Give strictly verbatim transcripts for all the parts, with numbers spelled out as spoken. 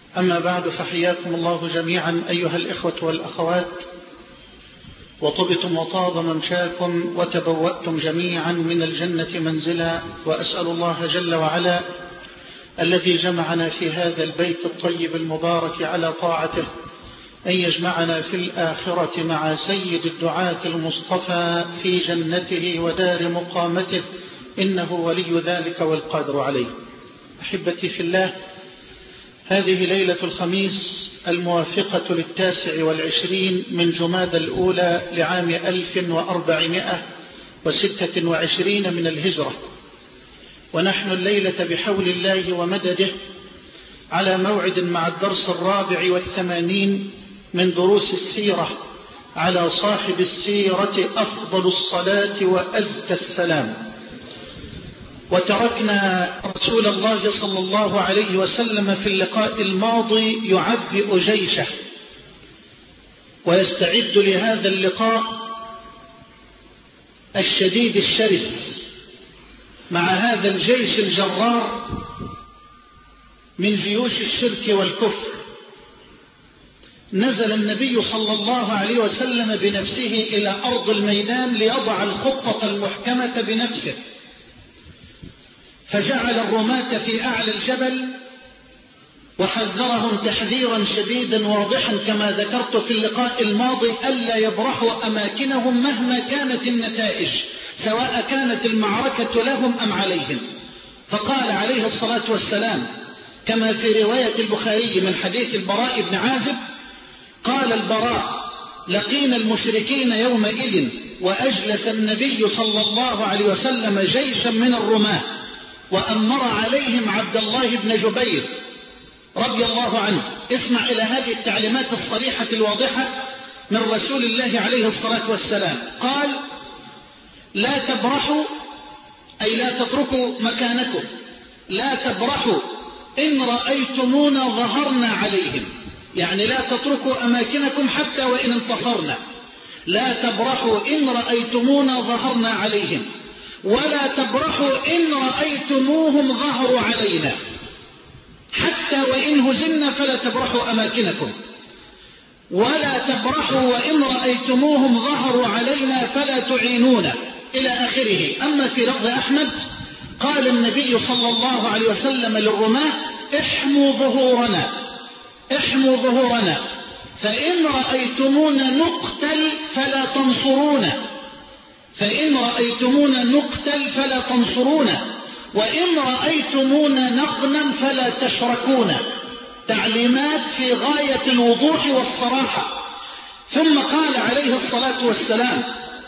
أما بعد، فحياكم الله جميعا أيها الإخوة والأخوات، وطبتم وطاب ممشاكم وتبوأتم جميعا من الجنة منزلا، وأسأل الله جل وعلا الذي جمعنا في هذا البيت الطيب المبارك على طاعته أن يجمعنا في الآخرة مع سيد الدعاة المصطفى في جنته ودار مقامته، إنه ولي ذلك والقادر عليه. أحبتي في الله، هذه ليلة الخميس الموافقة للتاسع والعشرين من جمادى الأولى لعام ألف وأربعمائة وستة وعشرين من الهجرة، ونحن الليلة بحول الله ومدده على موعد مع الدرس الرابع والثمانين من دروس السيرة على صاحب السيرة أفضل الصلاة وأزكى السلام. وتركنا رسول الله صلى الله عليه وسلم في اللقاء الماضي يعبئ جيشه ويستعد لهذا اللقاء الشديد الشرس مع هذا الجيش الجرار من جيوش الشرك والكفر. نزل النبي صلى الله عليه وسلم بنفسه إلى أرض الميدان ليضع الخطة المحكمة بنفسه، فجعل الرماة في أعلى الجبل وحذرهم تحذيرا شديدا واضحا كما ذكرت في اللقاء الماضي ألا يبرحوا أماكنهم مهما كانت النتائج، سواء كانت المعركة لهم أم عليهم. فقال عليه الصلاة والسلام كما في رواية البخاري من حديث البراء بن عازب، قال البراء: لقينا المشركين يومئذ وأجلس النبي صلى الله عليه وسلم جيشا من الرماة وأمر عليهم عبد الله بن جبير رضي الله عنه. اسمع إلى هذه التعليمات الصريحة الواضحة من رسول الله عليه الصلاة والسلام. قال: لا تبرحوا، أي لا تتركوا مكانكم، لا تبرحوا إن رأيتمونا ظهرنا عليهم، يعني لا تتركوا أماكنكم حتى وإن انتصرنا. لا تبرحوا إن رأيتمونا ظهرنا عليهم، ولا تبرحوا إن رأيتموهم ظهروا علينا، حتى وإن هزمنا فلا تبرحوا أماكنكم، ولا تبرحوا وإن رأيتموهم ظهروا علينا فلا تعينونا، إلى آخره. أما في لفظ أحمد قال النبي صلى الله عليه وسلم للرماة: احموا ظهورنا، احموا ظهورنا، فإن رأيتمونا نقتل فلا تنصرونا، فإن رأيتمونا نقتل فلا تنصرونا، وإن رأيتمونا نغنم فلا تشركونا. تعليمات في غاية الوضوح والصراحة. ثم قال عليه الصلاة والسلام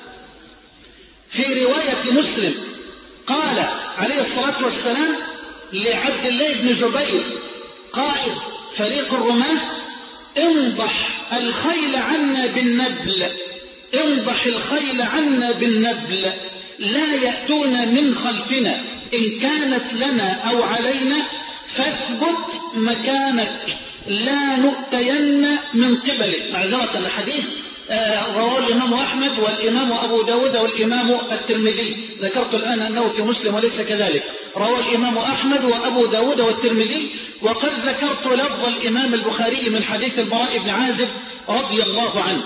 في رواية مسلم، قال عليه الصلاة والسلام لعبد الله بن جبير قائد فريق الرماة: انضح الخيل عنا بالنبل، انضح الخيل عنا بالنبل، لا يأتون من خلفنا، إن كانت لنا أو علينا فاثبت مكانك، لا نؤتين من قبلك. معذرة الحديث رواه الإمام أحمد والإمام أبو داود والإمام الترمذي. ذكرت الآن أنه في مسلم وليس كذلك، رواه الإمام أحمد وأبو داود والترمذي، وقد ذكرت لفظ الإمام البخاري من حديث البراء بن عازب رضي الله عنه.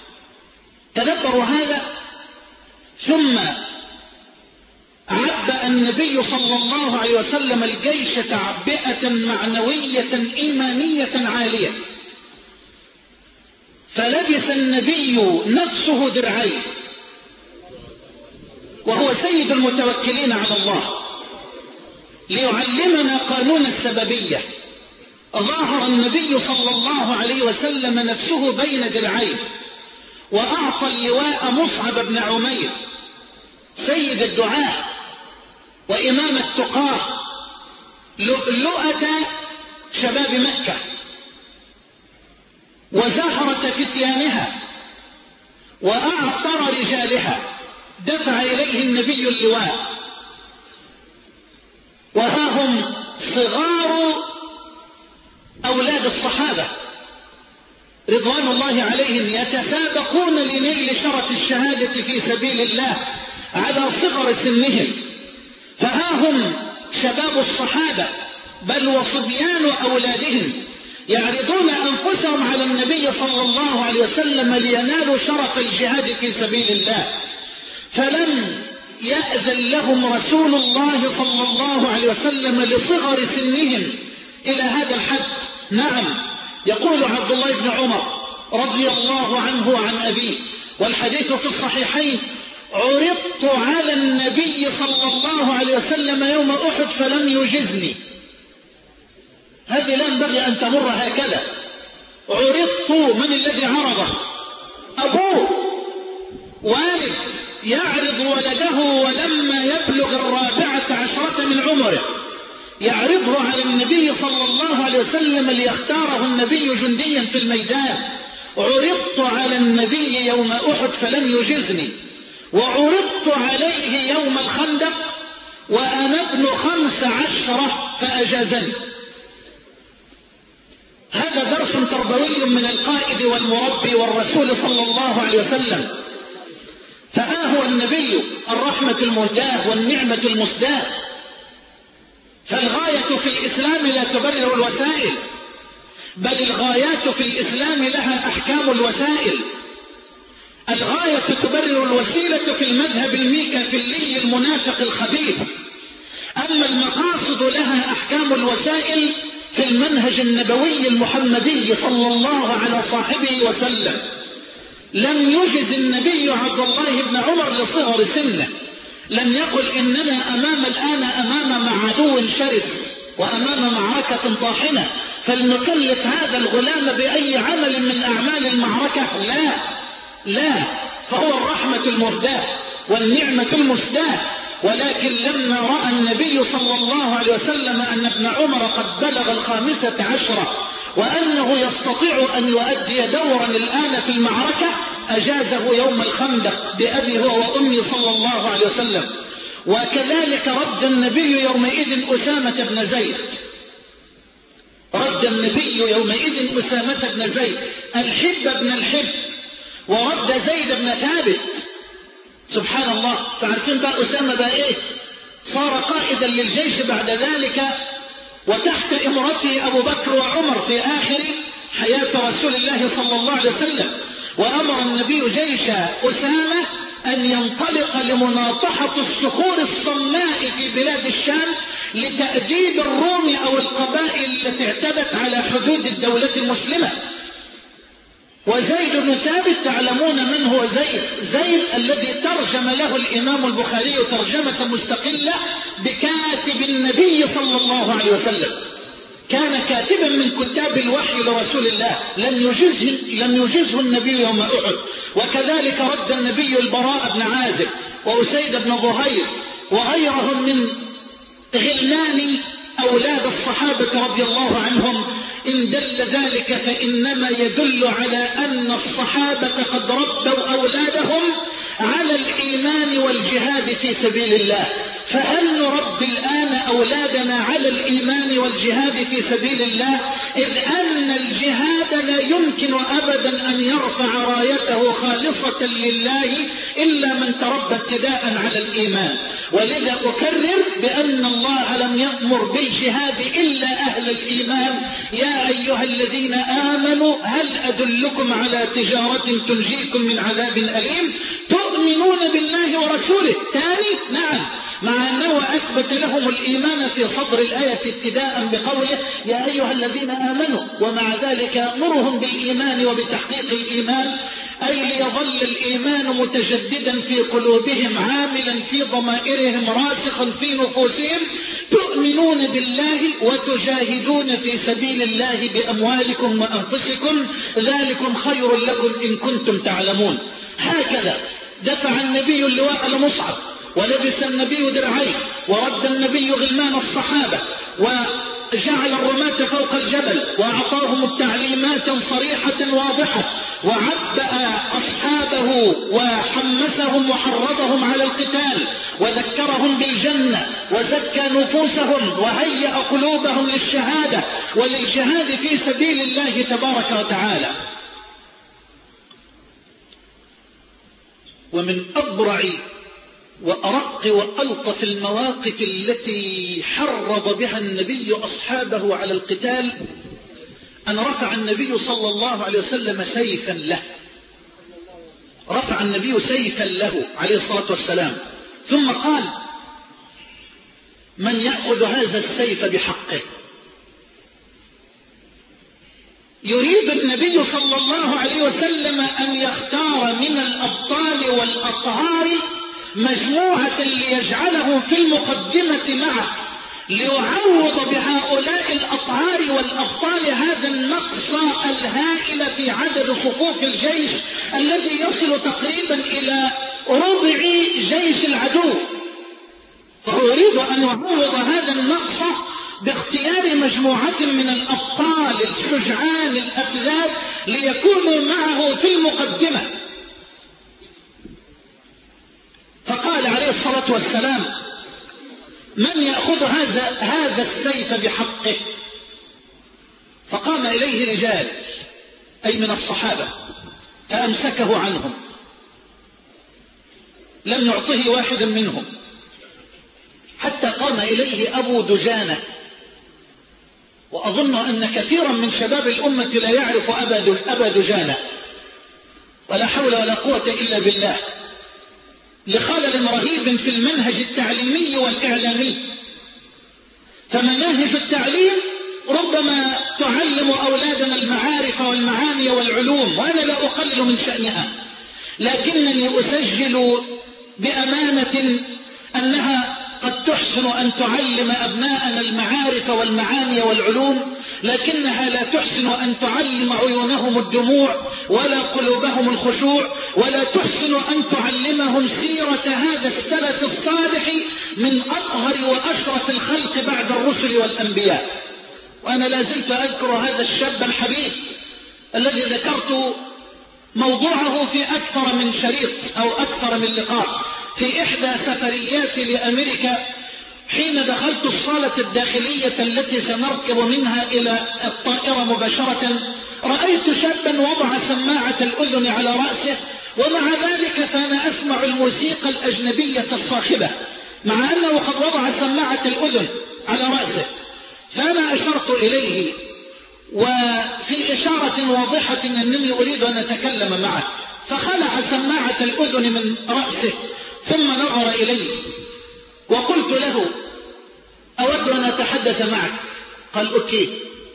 تدبروا هذا. ثم عبأ النبي صلى الله عليه وسلم الجيش تعبئة معنوية إيمانية عالية، فلبس النبي نفسه درعين، وهو سيد المتوكلين على الله، ليعلمنا قانون السببية. ظاهر النبي صلى الله عليه وسلم نفسه بين درعين، وأعطى اللواء مصعب بن عمير سيد الدعاء وإمام التقاه، لؤلؤة شباب مكة وزهرة فتيانها وأعطر رجالها. دفع إليه النبي اللواء، وها هم صغار أولاد الصحابة رضوان الله عليهم يتسابقون لنيل شرف الشهادة في سبيل الله على صغر سنهم. فها هم شباب الصحابة بل وصبيان أولادهم يعرضون أنفسهم على النبي صلى الله عليه وسلم لينالوا شرف الجهاد في سبيل الله، فلم يأذن لهم رسول الله صلى الله عليه وسلم لصغر سنهم إلى هذا الحد. نعم، يقول عبد الله بن عمر رضي الله عنه وعن أبيه، والحديث في الصحيحين: عرضت على النبي صلى الله عليه وسلم يوم أحد فلم يجزني. هذه لا ينبغي أن تمر هكذا. عرضت، من الذي عرضه؟ أبوه، والد يعرض ولده ولما يبلغ الرابعة عشرة من عمره يعرضه على النبي صلى الله عليه وسلم ليختاره النبي جنديا في الميدان. عرضت على النبي يوم أحد فلم يجزني، وعرضت عليه يوم الخندق وأنا ابن خمس عشرة فأجازني. هذا درس تربوي من القائد والمربي والرسول صلى الله عليه وسلم. فها هو النبي الرحمة المهداة والنعمة المسداة. فالغاية في الإسلام لا تبرر الوسائل، بل الغايات في الإسلام لها أحكام الوسائل. الغاية تبرر الوسيلة في المذهب الميكافيلي المنافق الخبيث، أما المقاصد لها أحكام الوسائل في المنهج النبوي المحمدي صلى الله على صاحبه وسلم. لم يجز النبي عبد الله بن عمر لصغر سنه، لم يقل إننا أمام الآن أمام عدو شرس وأمام معركة طاحنة فلنكلف هذا الغلام بأي عمل من أعمال المعركة. لا لا، فهو الرحمة المهداة والنعمة المسداة. ولكن لما رأى النبي صلى الله عليه وسلم أن ابن عمر قد بلغ الخامسة عشرة وأنه يستطيع أن يؤدي دورا الآن في المعركة أجازه يوم الخندق بأبي هو وأمي صلى الله عليه وسلم. وكذلك رد النبي يومئذ أسامة بن زيد، رد النبي يومئذ أسامة بن زيد الحب بن الحب، ورد زيد بن ثابت. سبحان الله. فعارفين بقى أسامة بقى إيه؟ صار قائدا للجيش بعد ذلك، وتحت إمرته أبو بكر وعمر في آخر حياة رسول الله صلى الله عليه وسلم. وأمر النبي جيش أسامة أن ينطلق لمناطحة الصخور الصماء في بلاد الشام لتأديب الروم أو القبائل التي اعتدت على حدود الدولة المسلمة. وزيد بن ثابت تعلمون من هو زيد؟ زيد الذي ترجم له الإمام البخاري ترجمة مستقلة بكاتب النبي صلى الله عليه وسلم، كان كاتبا من كتاب الوحي لرسول الله، لم يجزه, لم يجزه النبي يوم أحد. وكذلك رد النبي البراء بن عازب وأسيد بن ظهير وغيرهم من غلمان أولاد الصحابة رضي الله عنهم. إن دل ذلك فإنما يدل على أن الصحابة قد ربوا أولادهم على الإيمان والجهاد في سبيل الله. فهل نربي الآن أولادنا على الإيمان والجهاد في سبيل الله؟ إذ أن الجهاد لا يمكن أبدا أن يرفع رايته خالصة لله إلا من تربى ابتداء على الإيمان. ولذا أكرر بأن الله لم يأمر بالجهاد إلا أهل الإيمان. يا أيها الذين آمنوا هل أدلكم على تجارة تنجيكم من عذاب أليم تؤمنون بالله ورسوله؟ ثاني نعم، مع أنه أثبت لهم الإيمان في صدر الآية ابتداء بقوله يا أيها الذين آمنوا، ومع ذلك يأمرهم بالإيمان وبتحقيق الإيمان، أي ليظل الإيمان متجددا في قلوبهم عاملا في ضمائرهم راسخا في نفوسهم. تؤمنون بالله وتجاهدون في سبيل الله بأموالكم وأنفسكم ذلكم خير لكم إن كنتم تعلمون. هكذا دفع النبي اللواء لمصعب، ولبس النبي درعيه، ورد النبي غلمان الصحابة، وجعل الرماة فوق الجبل، وأعطاهم التعليمات صريحة واضحة، وعبأ أصحابه وحمسهم وحرضهم على القتال، وذكرهم بالجنة، وزكى نفوسهم، وهيأ قلوبهم للشهادة وللجهاد في سبيل الله تبارك وتعالى. ومن أبرع وأرق وألطف المواقف التي حرض بها النبي أصحابه على القتال أن رفع النبي صلى الله عليه وسلم سيفا له، رفع النبي سيفا له عليه الصلاة والسلام، ثم قال: من يأخذ هذا السيف بحقه؟ يريد النبي صلى الله عليه وسلم أن يختار من الأبطال والأطهار مجموعة ليجعلهم في المقدمة معه، ليعوض بهؤلاء الأطهار والأبطال هذا النقص الهائل في عدد صفوف الجيش الذي يصل تقريبا إلى ربع جيش العدو. فهو يريد أن يعوض هذا النقص باختيار مجموعة من الأبطال الشجعان الأفذاذ ليكونوا معه في المقدمة. فقال عليه الصلاة والسلام: من يأخذ هذا هذا السيف بحقه؟ فقام إليه رجال أي من الصحابة فأمسكه عنهم، لم يعطه واحدا منهم، حتى قام إليه أبو دجانة. وأظن أن كثيرا من شباب الأمة لا يعرف أبا دجانة، ولا حول ولا قوة إلا بالله، لخلل رهيب في المنهج التعليمي والإعلامي. فمناهج التعليم ربما تعلم أولادنا المعارف والمعاني والعلوم، وأنا لا أقلل من شأنها، لكنني أسجل بأمانة أنها قد تحسن أن تعلم أبناءنا المعارف والمعاني والعلوم، لكنها لا تحسن أن تعلم عيونهم الدموع ولا قلوبهم الخشوع، ولا تحسن أن تعلمهم سيرة هذا السلف الصالح من أطهر وأشرف الخلق بعد الرسل والأنبياء. وأنا لا زلت أذكر هذا الشاب الحبيب الذي ذكرت موضوعه في أكثر من شريط أو أكثر من لقاء في إحدى سفرياتي لأمريكا، حين دخلت الصالة الداخلية التي سنركب منها إلى الطائرة مباشرة، رأيت شابا وضع سماعة الأذن على رأسه، ومع ذلك فأنا أسمع الموسيقى الأجنبية الصاخبة مع أنه قد وضع سماعة الأذن على رأسه. فأنا أشرت إليه وفي إشارة واضحة أنني أريد أن أتكلم معه، فخلع سماعة الأذن من رأسه ثم نظر إلي، وقلت له: أود أن أتحدث معك. قال: أوكي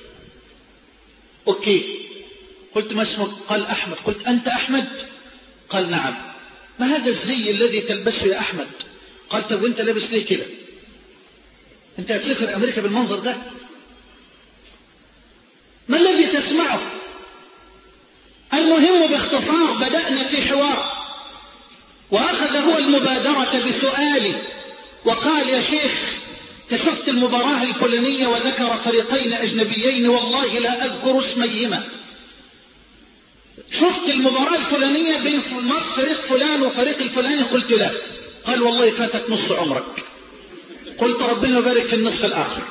أوكي. قلت: ما اسمك؟ قال: أحمد. قلت: أنت أحمد؟ قال: نعم. ما هذا الزي الذي تلبسه يا أحمد؟ قال: طب وانت لابس ليه كده؟ انت هتسافر أمريكا بالمنظر ده؟ ما الذي تسمعه؟ المهم باختصار بدأنا في حوار، وأخذ هو المبادرة بسؤالي وقال: يا شيخ، شفت المباراة الفلانية؟ وذكر فريقين أجنبيين والله لا أذكر اسميهما. شفت المباراة الفلانية بين فريق فلان وفريق الفلاني؟ قلت: لا. قال: والله فاتك نص عمرك. قلت: ربنا يبارك في النصف الآخر.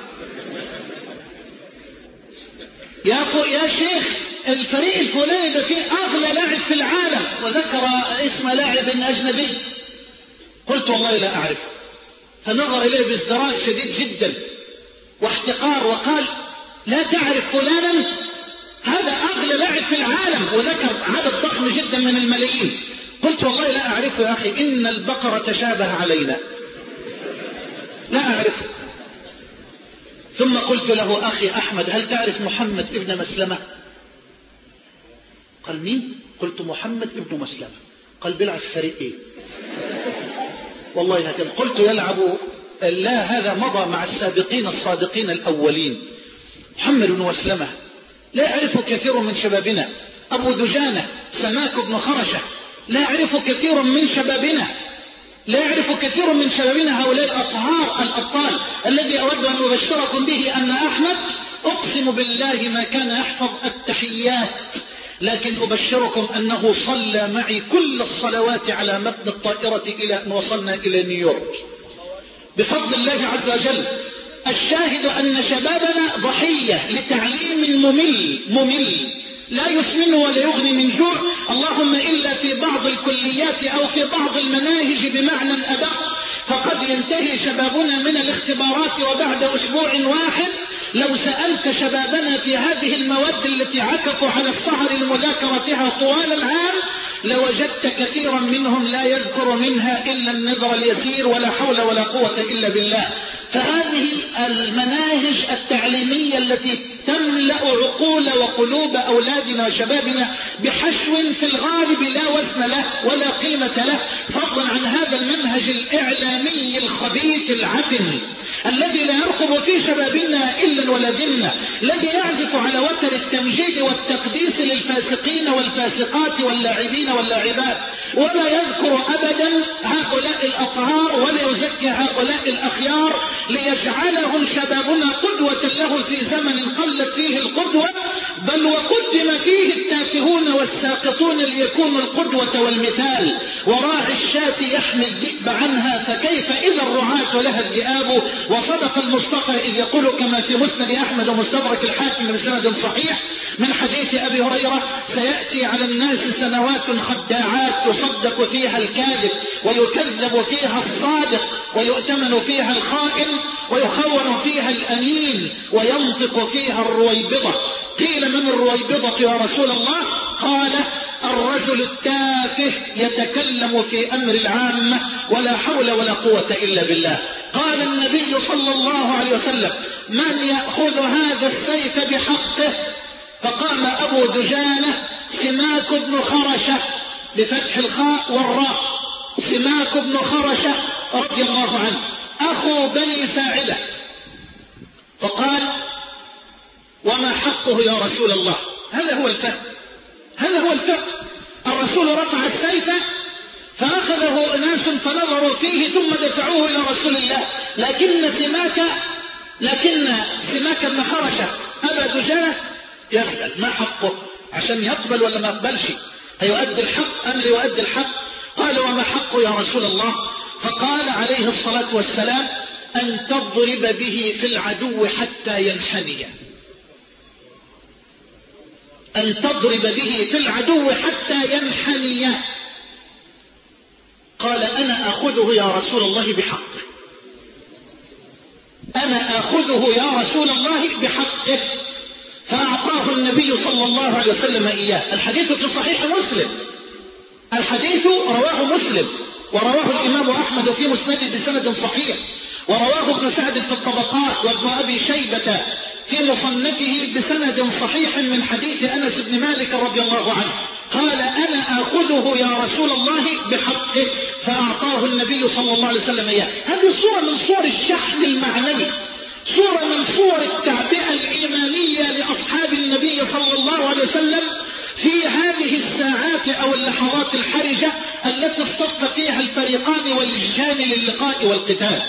يا يا شيخ، الفريق الفلاني ده فيه أغلى لاعب في العالم، وذكر اسم لاعب أجنبي. قلت: والله لا أعرف. فنظر إليه بازدراء شديد جدا واحتقار وقال: لا تعرف فلانا؟ هذا أغلى لاعب في العالم، وذكر عدد ضخم جدا من الملايين. قلت: والله لا أعرفه يا أخي، إن البقرة تشابه علينا، لا أعرفه. ثم قلت له: أخي أحمد، هل تعرف محمد ابن مسلمة؟ قال: مين؟ قلت: محمد ابن مسلمة. قال: بيلعب في فريق ايه؟ والله هكذا. قلت: يلعب، لا، هذا مضى مع السابقين الصادقين الأولين. محمد بن مسلمة لا يعرفه كثير من شبابنا. أبو دجانة سماك بن خرشة لا يعرفه كثير من شبابنا، لا يعرف كثير من شبابنا هؤلاء الأطهار الأبطال الذي أود أن أبشركم به أن أحمد أقسم بالله ما كان يحفظ التحيات، لكن أبشركم أنه صلى معي كل الصلوات على متن الطائرة إلى أن وصلنا إلى نيويورك بفضل الله عز وجل. الشاهد أن شبابنا ضحية لتعليم ممل ممل لا يسمن ولا يغني من جوع، اللهم إلا في بعض الكليات أو في بعض المناهج بمعنى أدق، فقد ينتهي شبابنا من الاختبارات وبعد أسبوع واحد لو سألت شبابنا في هذه المواد التي عكفوا على السهر لمذاكرتها طوال العام لوجدت كثيرا منهم لا يذكر منها إلا النذر اليسير ولا حول ولا قوة إلا بالله. فهذه المناهج التعليمية التي تملأ عقول وقلوب أولادنا وشبابنا بحشو في الغالب لا وزن له ولا قيمة له، فضلا عن هذا المنهج الإعلامي الخبيث العفن الذي لا يرقب في شبابنا إلا ولا ذمة، الذي يعزف على وتر التمجيد والتقديس للفاسقين والفاسقات واللاعبين واللاعبات، ولا يذكر أبدا هؤلاء الأطهار ولا يزكي هؤلاء الأخيار ليجعلهم شبابنا قدوة له في زمن قلت فيه القدوة، بل وقدم فيه التافهون والساقطون ليكونوا القدوة والمثال. وراعي الشاة يحمي الذئب عنها فكيف إذا الرعاة لها الذئاب. وصدق المصطفى إذ يقول كما في مسند أحمد ومستدرك الحاكم بسند صحيح من حديث أبي هريرة: سيأتي على الناس سنوات خداعات يصدق فيها الكاذب ويكذب فيها الصادق ويؤتمن فيها الخائن ويخون فيها الأمين وينطق فيها الرويبضة. قيل: من الرويبضة يا رسول الله؟ قال: الرجل التافه يتكلم في أمر العامة ولا حول ولا قوة إلا بالله. قال النبي صلى الله عليه وسلم: من يأخذ هذا السيف بحقه؟ فقام أبو دجانة سماك بن خرشة بفتح الخاء والراء، سماك بن خرشة رضي الله عنه أخو بني ساعدة، فقال: وما حقه يا رسول الله؟ هذا هو الفهم، هذا هو الفهم. الرسول رفع السيف فأخذه ناس فنظروا فيه ثم دفعوه إلى رسول الله، لكن سماك لكن سماك بن خرشة أبا دجانة يسأل: ما حقه؟ عشان يقبل ولا ما يقبلش؟ هيؤدي الحق أم لا يؤدي الحق؟ قال: وما حقه يا رسول الله؟ فقال عليه الصلاة والسلام: أن تضرب به في العدو حتى ينحني، أن تضرب به في العدو حتى ينحني. قال: أنا أخذه يا رسول الله بحقه، أنا أخذه يا رسول الله بحقه. فأعطاه النبي صلى الله عليه وسلم إياه. الحديث في صحيح مسلم، الحديث رواه مسلم ورواه الإمام أحمد في مسنده بسند صحيح، ورواه ابن سعد في الطبقات وابن أبي شيبة في مصنفه بسند صحيح من حديث أنس بن مالك رضي الله عنه. قال: أنا أخذه يا رسول الله بحقه. فأعطاه النبي صلى الله عليه وسلم إياه. هذه صورة من صور الشحن المعنوي، صورة من صور التعبئة الإيمانية لأصحاب النبي صلى الله عليه وسلم في هذه الساعات أو اللحظات الحرجة التي اصطف فيها الفريقان والجيشان للقاء والقتال.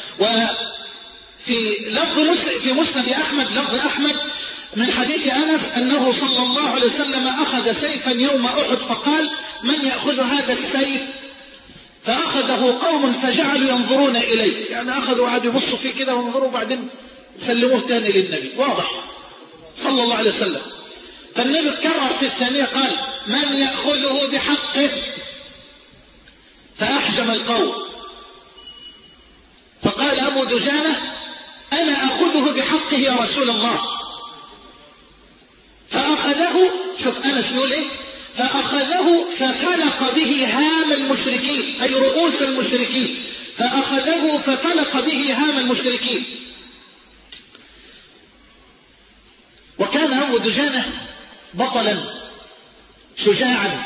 وفي لفظ في مسند أحمد، لفظ أحمد من حديث أنس أنه صلى الله عليه وسلم أخذ سيفا يوم أحد فقال: من يأخذ هذا السيف؟ فأخذه قوم فجعلوا ينظرون إليه، يعني أخذوا عاد يبصوا فيه كده وينظروا بعدين سلموه تاني للنبي، واضح صلى الله عليه وسلم. فالنبي كرر في الثانية قال: من يأخذه بحقه؟ فأحجم القوم، فقال أبو دجانة: أنا أخذه بحقه يا رسول الله. فأخذه، شوف أنس يقول إيه، فأخذه ففلق به هام المشركين، أي رؤوس المشركين، فأخذه ففلق به هام المشركين. وكان أبو دجانة بطلا شجاعا.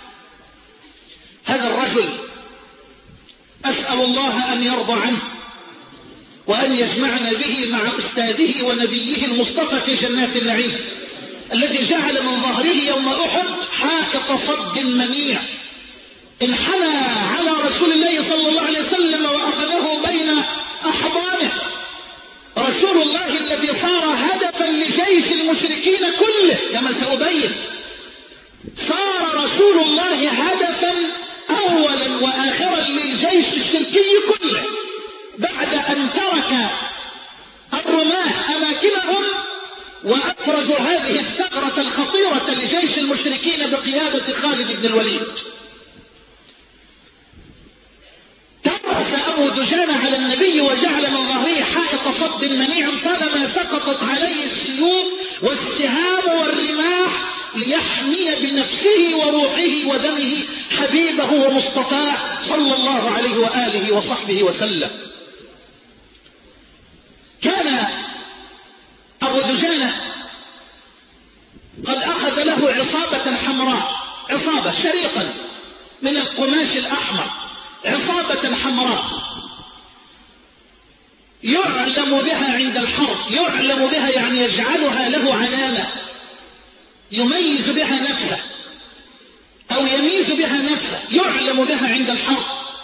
هذا الرجل أسأل الله أن يرضى عنه وأن يجمعنا به مع أستاذه ونبيه المصطفى في جنات النعيم، الذي جعل من ظهره يوم أحد حاكة صد منيع، انحنى على رسول الله صلى الله عليه وسلم وأخذه بين أحضانه. رسول الله الذي صار هدفا لجيش المشركين كله، كما سأبين، صار رسول الله هدفا أولا وآخرا للجيش الشركي كله بعد أن ترك الرماة أماكنهم وأفرزوا هذه الثغرة الخطيرة لجيش المشركين بقيادة خالد بن الوليد. ترأس أبو دجانة على النبي وجعل من ظهره حائط صد منيع طالما سقطت عليه السيوف والسهام والرماح ليحمي بنفسه وروحه ودمه حبيبه ومصطفاه صلى الله عليه وآله وصحبه وسلم. كان أبو دجانة قد أخذ له عصابة حمراء، عصابة شريطا من القماش الأحمر، عصابة حمراء يعلم بها عند الحرب، يعلم بها يعني يجعلها له علامة يميز بها نفسه أو يميز بها نفسه، يعلم بها عند الحرب،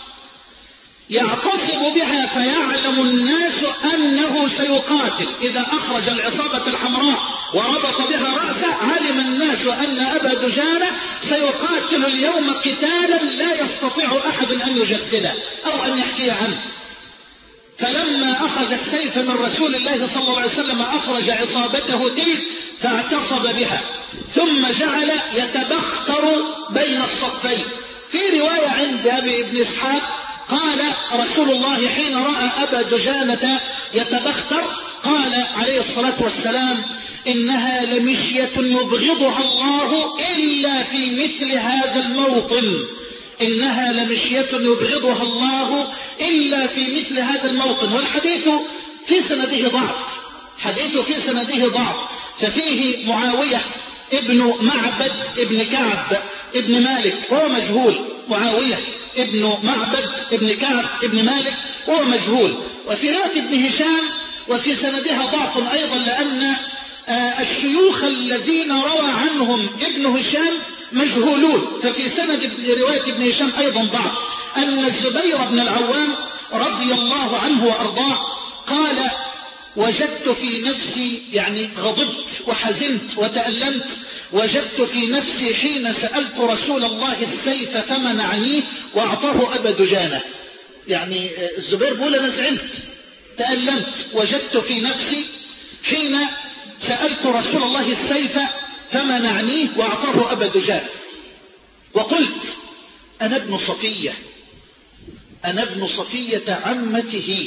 يعتصب بها فيعلم الناس أنه سيقاتل. إذا أخرج العصابة الحمراء وربط بها رأسه علم الناس أن أبا دجانة سيقاتل اليوم قتالا لا يستطيع أحد أن يجسده أو أن يحكي عنه. فلما أخذ السيف من رسول الله صلى الله عليه وسلم أخرج عصابته تلك فاعتصب بها، ثم جعل يتبختر بين الصفين. في رواية عند أبي ابن إسحاق قال رسول الله حين رأى أبا دجانة يتبختر قال عليه الصلاة والسلام: إنها لمشية يبغضها الله إلا في مثل هذا الموطن، إنها لمشية يبغضها الله إلا في مثل هذا الموطن. والحديث في سنده ضعف، حديث في سنده ضعف، ففيه معاوية ابن معبد ابن كعب ابن مالك وهو مجهول، معاوية ابن معبد ابن كعب ابن مالك وهو مجهول. وفي رواية ابن هشام وفي سندها ضعف أيضا، لأن الشيوخ الذين روى عنهم ابن هشام مجهولون، ففي سند رواية ابن هشام أيضا ضعف. أن الزبير بن العوام رضي الله عنه وأرضاه قال: وجدت في نفسي، يعني غضبت وحزنت وتألمت، وجدت في نفسي حين سألت رسول الله السيف فمنعنيه وأعطاه أبا دجانة. يعني الزبير بيقول أنا زعلت تألمت، وجدت في نفسي حين سألت رسول الله السيف فمنعنيه وأعطاه أبا دجانة، وقلت أنا ابن صفية، أنا ابن صفية عمته،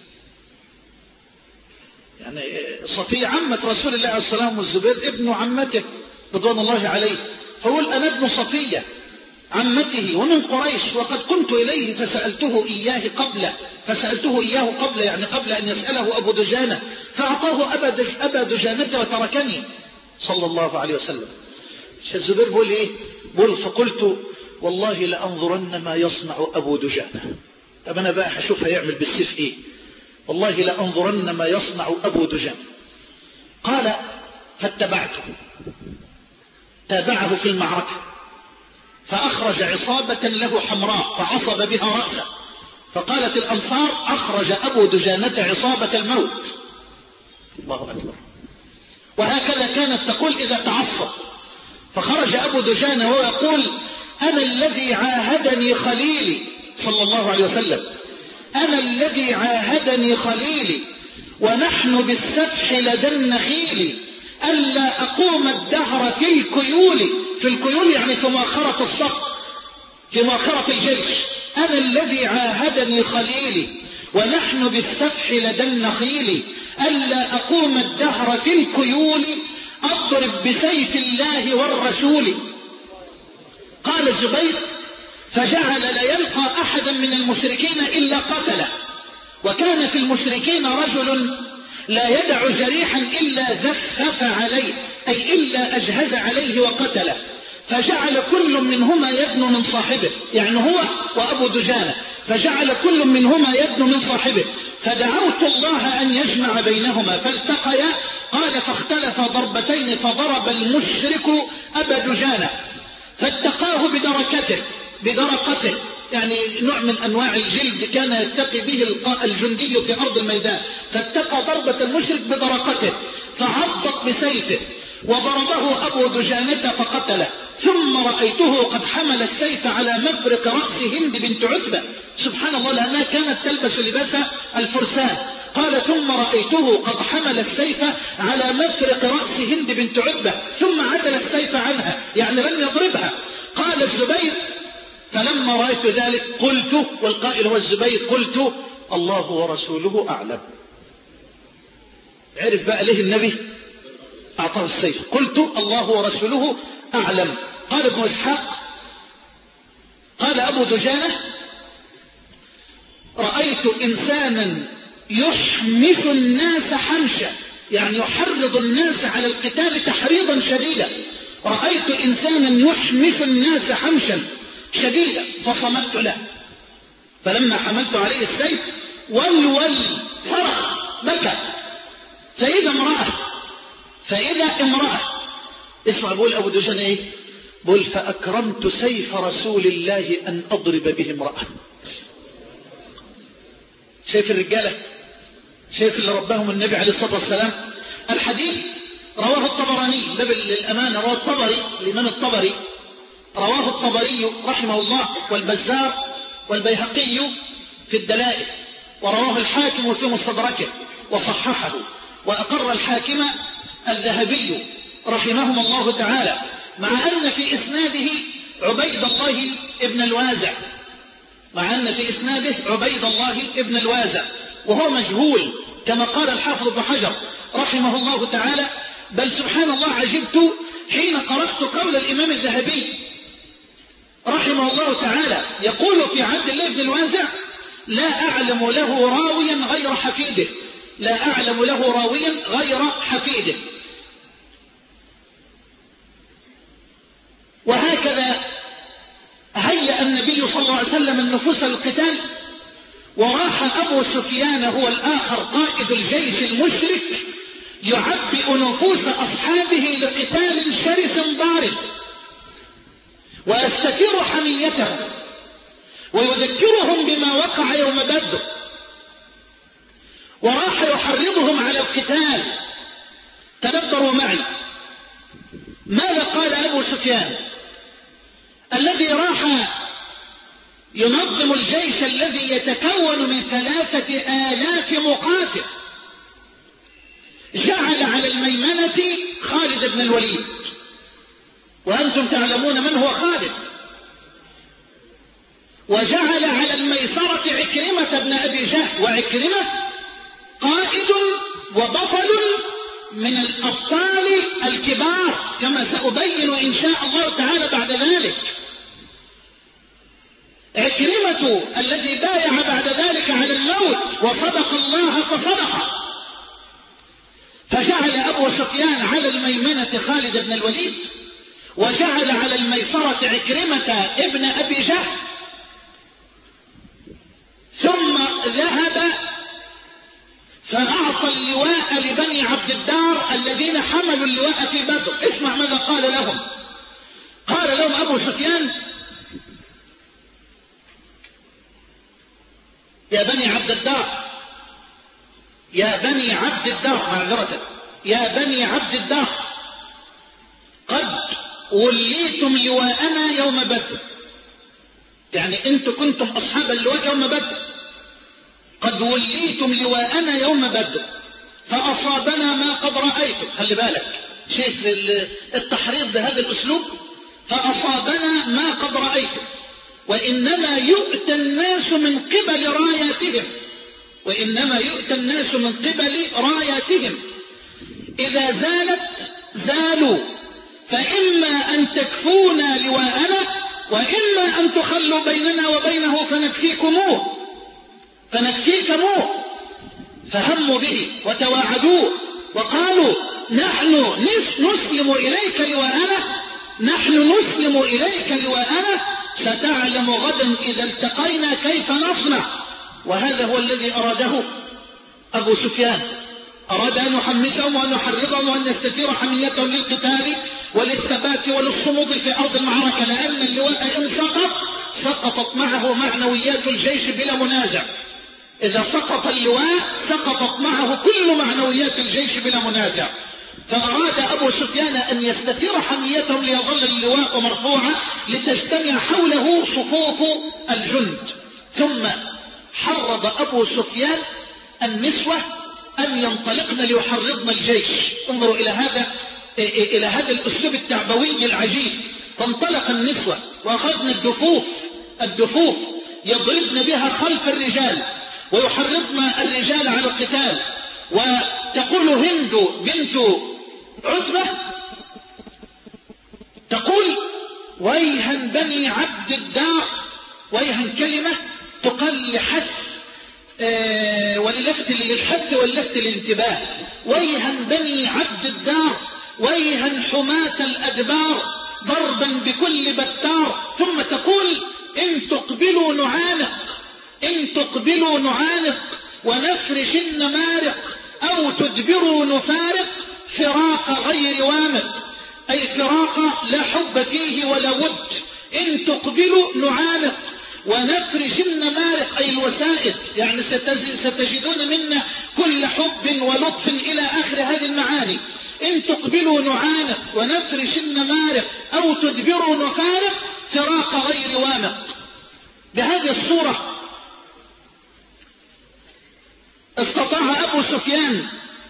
يعني صفية عمة رسول الله عليه الصلاة والسلام، والزبير ابن عمته رضوان الله عليه، فقل أنا ابن صفية عمته ومن قريش، وقد قمت إليه فسألته إياه قبل فسألته إياه قبل يعني قبل أن يسأله أبو دجانة، فأعطاه أبا, دج أبا دجانة وتركني صلى الله عليه وسلم. الزبير بقول إيه؟ بقول فقلت والله لأنظرن ما يصنع أبو دجانة. طب أنا بقى هشوف هيعمل بالسيف إيه، والله لأنظرن ما يصنع أبو دجانة. قال فاتبعته، تابعه في المعركة، فأخرج عصابة له حمراء فعصب بها رأسه، فقالت الأنصار أخرج أبو دجانة عصابة الموت. الله أكبر. وهكذا كانت تقول إذا تعصب. فخرج أبو دجانة وهو يقول أنا الذي عاهدني خليلي صلى الله عليه وسلم، أنا الذي عاهدني خليلي ونحن بالسفح لدى النخيل، ألا أقوم الدهر في الكيول، في الكيول يعني في مؤخرة الصف، في مؤخرة الجيش. أنا الذي عاهدني خليلي ونحن بالسفح لدى النخيل، ألا أقوم الدهر في الكيول، أضرب بسيف الله والرسول. قال الزبير فجعل لا يلقى أحدا من المشركين إلا قتله، وكان في المشركين رجل لا يدع جريحا إلا زفف عليه، أي إلا أجهز عليه وقتله، فجعل كل منهما يدنو من صاحبه، يعني هو وأبو دجانة، فجعل كل منهما يدنو من صاحبه، فدعوت الله أن يجمع بينهما فالتقيا. قال فاختلف ضربتين فضرب المشرك أبا دجانة فاتقاه بدركته بدرقته، يعني نوع من أنواع الجلد كان يتقي به الجندي في أرض الميدان، فاتقى ضربة المشرك بدرقته فعضت بسيفه وضربه أبو دجانة فقتله. ثم رأيته قد حمل السيف على مفرق رأس هند بنت عتبة، سبحان الله، لأنها كانت تلبس لباس الفرسان. قال ثم رأيته قد حمل السيف على مفرق رأس هند بنت عتبة ثم عدل السيف عنها، يعني لم يضربها. قال الزبير فلما رأيت ذلك قلت، والقائل هو الزبير، قلت الله ورسوله أعلم. عرف بقى ليه النبي أعطاه السيف. قلت الله ورسوله أعلم. قال ابن إسحاق قال أبو دجانة رأيت إنسانا يحمس الناس حمشا، يعني يحرض الناس على القتال تحريضا شديدا. رأيت إنسانا يحمس الناس حمشا شديدا فصمت له، فلما حملت عليه السيف ولول صرخ بكى، فإذا امرأة فإذا امرأة اسمع بقول أبو دجانة إيه؟ بقول فأكرمت سيف رسول الله أن أضرب به امرأة. شايف الرجالة، شايف اللي ربهم النبي عليه الصلاة والسلام. الحديث رواه الطبراني للأمانة، رواه الطبري الإمام الطبري رواه الطبري رحمه الله والبزار والبيهقي في الدلائل، ورواه الحاكم في مستدركه وصححه، وأقر الحاكم الذهبي رحمهم الله تعالى، مع أن في إسناده عبيد الله ابن الوازع مع أن في إسناده عبيد الله ابن الوازع وهو مجهول كما قال الحافظ ابن حجر رحمه الله تعالى. بل سبحان الله عجبت حين قرأت قول الإمام الذهبي رحمه الله تعالى يقول في عبد الله بن الوازع لا أعلم له راويا غير حفيده لا أعلم له راويا غير حفيده. وهكذا هيأ النبي صلى الله عليه وسلم النفوس للقتال، وراح أبو سفيان هو الآخر قائد الجيش المشرك يعبئ نفوس أصحابه لقتال شرس ضارب، ويستثير حميتهم ويذكرهم بما وقع يوم بدر، وراح يحرضهم على القتال. تدبروا معي ماذا قال أبو سفيان الذي راح ينظم الجيش الذي يتكون من ثلاثة آلاف مقاتل. جعل على الميمنة خالد بن الوليد، وأنتم تعلمون من هو خالد، وجعل على الميسرة عكرمة بن أبي جهل، وعكرمة قائد وبطل من الأبطال الكبار كما سأبين إن شاء الله تعالى بعد ذلك. عكرمة الذي بايع بعد ذلك على الموت وصدق الله فصدق. فجعل أبو سفيان على الميمنة خالد بن الوليد، وجعل على الميسرة عكرمة ابن أبي جهل، ثم ذهب فأعطى اللواء لبني عبد الدار الذين حملوا اللواء في بدر. اسمع ماذا قال لهم. قال لهم أبو سفيان يا بني عبد الدار يا بني عبد الدار معذرة يا بني عبد الدار قد وليتم لواءنا يوم بدر، يعني انتم كنتم أصحاب اللواء يوم بدر، قد وليتم لواءنا يوم بدر فأصابنا ما قد رأيتم. خلي بالك شايف التحريض بهذا الأسلوب، فأصابنا ما قد رأيتم، وإنما يؤتى الناس من قبل راياتهم وإنما يؤتى الناس من قبل راياتهم إذا زالت زالوا، فإما أن تكفونا لواءنا وإما أن تخلوا بيننا وبينه فنكفيكموه فنكفيكموه. فهموا به وتواعدوه وقالوا نحن نسلم إليك لواءنا نحن نسلم إليك لواءنا ستعلم غدا إذا التقينا كيف نصنع. وهذا هو الذي أراده أبو سفيان، أراد أن يحمسهم وأن يحرضهم وأن يستثير حميتهم للقتال وللثبات وللصمود في أرض المعركة، لأن اللواء إن سقط سقطت معه معنويات الجيش بلا منازع. إذا سقط اللواء سقطت معه كل معنويات الجيش بلا منازع. فأراد أبو سفيان أن يستثير حميتهم ليظل اللواء مرفوعا لتجتمع حوله صفوف الجند. ثم حرض أبو سفيان النسوة أن ينطلقن ليحرضن الجيش. انظروا إلى هذا إلى هذا الأسلوب التعبوي العجيب. فانطلق النسوة وأخذن الدفوف الدفوف يضربن بها خلف الرجال ويحرضن الرجال على القتال. وتقول هند بنت عتبة تقول ويها بني عبد الدار، ويها كلمة تقل لحث آه وللفت للحث واللفت للانتباه. ويها بني عبد الدار، ويها حماة الأدبار، ضربا بكل بتار. ثم تقول إن تقبلوا نعانق، إن تقبلوا نعانق ونفرش النمارق، أو تدبروا نفارق فراق غير وامق، أي فراق لا حب فيه ولا ود. إن تقبلوا نعانق ونفرش النمارق أي الوسائد، يعني ستجدون منا كل حب ولطف إلى آخر هذه المعاني. إن تقبلوا نعانق ونفرش النمارق أو تدبروا نفارق فراق غير وامق. بهذه الصورة استطاع أبو سفيان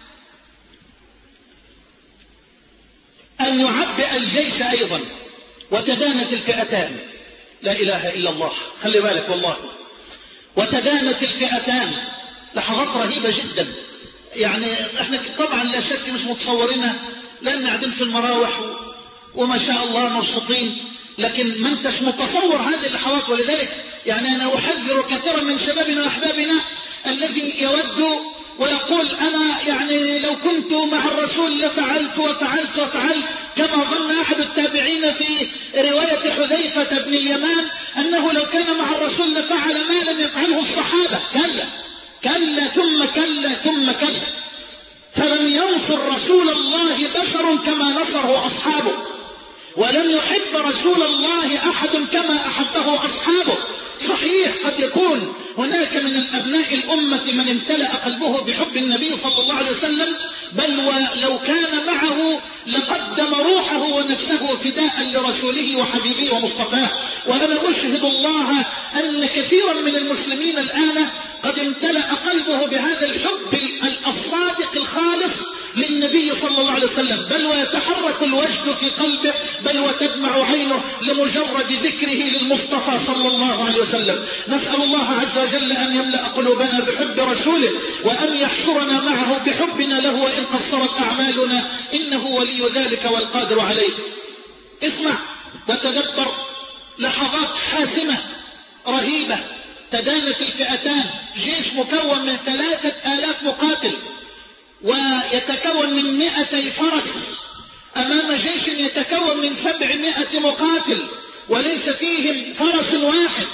أن يعبئ الجيش أيضا، وتدانت الفئتان. لا إله إلا الله، خلي بالك والله. وتدانت الفئتان، لحظات رهيبة جدا. يعني احنا طبعا لا شك مش متصورينها، لأن قاعدين في المراوح وما شاء الله مبسوطين، لكن ما انتش متصور هذه اللحظات. ولذلك يعني أنا أحذر كثيرا من شبابنا وأحبابنا الذي يود ويقول أنا يعني لو كنت مع الرسول لفعلت وفعلت وفعلت، كما ظن أحد التابعين في رواية حذيفة بن اليمان أنه لو كان مع الرسول لفعل ما لم يفعله الصحابة. كلا كلا ثم كلا ثم كلا. فلم ينصر رسول الله بشر كما نصره أصحابه، ولم يحب رسول الله أحد كما أحبه أصحابه. صحيح قد يكون هناك من الأبناء الأمة من امتلأ قلبه بحب النبي صلى الله عليه وسلم، بل ولو كان معه لقدم روحه ونفسه فداء لرسوله وحبيبه ومصطفاه. وأنا أشهد الله أن كثيرا من المسلمين الآن قد امتلأ قلبه بهذا الحب الصادق الخالص للنبي صلى الله عليه وسلم، بل ويتحرك الوجد في قلبه، بل وتدمع عينه لمجرد ذكره للمصطفى صلى الله عليه وسلم. نسأل الله عز وجل أن يملأ قلوبنا بحب رسوله، وأن يحشرنا معه بحبنا له وإن قصرت أعمالنا، إنه ولي ذلك والقادر عليه. اسمع وتدبر لحظات حاسمة رهيبة. تدانت الفئتان، جيش مكون من ثلاثة آلاف مقاتل ويتكون من مئتي فرس أمام جيش يتكون من سبعمائة مقاتل وليس فيهم فرس واحد.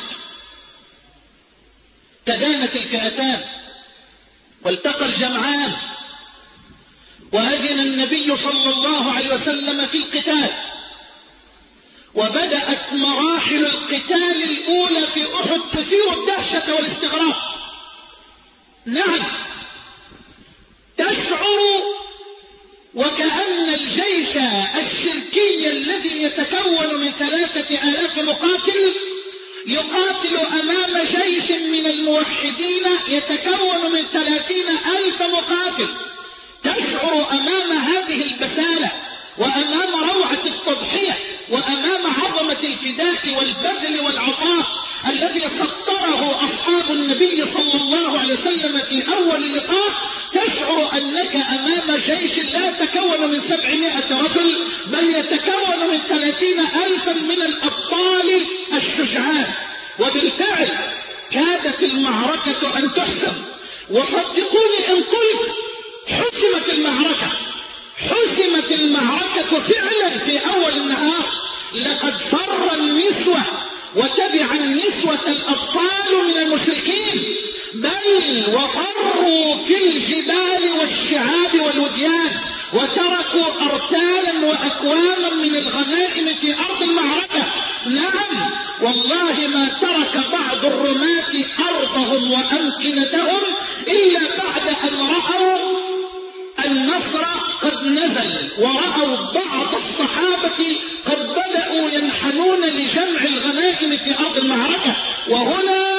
تدانت الفئتان والتقى الجمعان، وأذن النبي صلى الله عليه وسلم في القتال. وبدأت مراحل القتال الأولى في أحد تثير الدهشة والاستغراب. نعم، تشعر وكأن الجيش الشركي الذي يتكون من ثلاثة آلاف مقاتل يقاتل أمام جيش من الموحدين يتكون من ثلاثين ألف مقاتل. تشعر أمام هذه البسالة وأمام روعة التضحية وأمام عظمة الفداء والبذل والعطاء الذي سطره أصحاب النبي صلى الله عليه وسلم في أول لقاء، تشعر أنك أمام جيش لا يتكون من سبعمائة رجل، بل يتكون من ثلاثين ألفا من الأبطال الشجعان. وبالفعل كادت المعركة أن تحسم، وصدقوني إن قلت حسمت المعركة، حسمت المعركة فعلا في أول النهار. لقد فر النسوة وتبع النسوة الأبطال من المشركين، بل وفروا في الجبال والشعاب والوديان، وتركوا أرتالا وأكواما من الغنائم في أرض المعركة. نعم والله ما ترك بعض الرماة أرضهم وأمكنتهم إلا بعد أن رأوا النصر قد نزل، ورأوا بعض الصحابة قد بدأوا ينحنون لجمع الغنائم في أرض المعركة. وهنا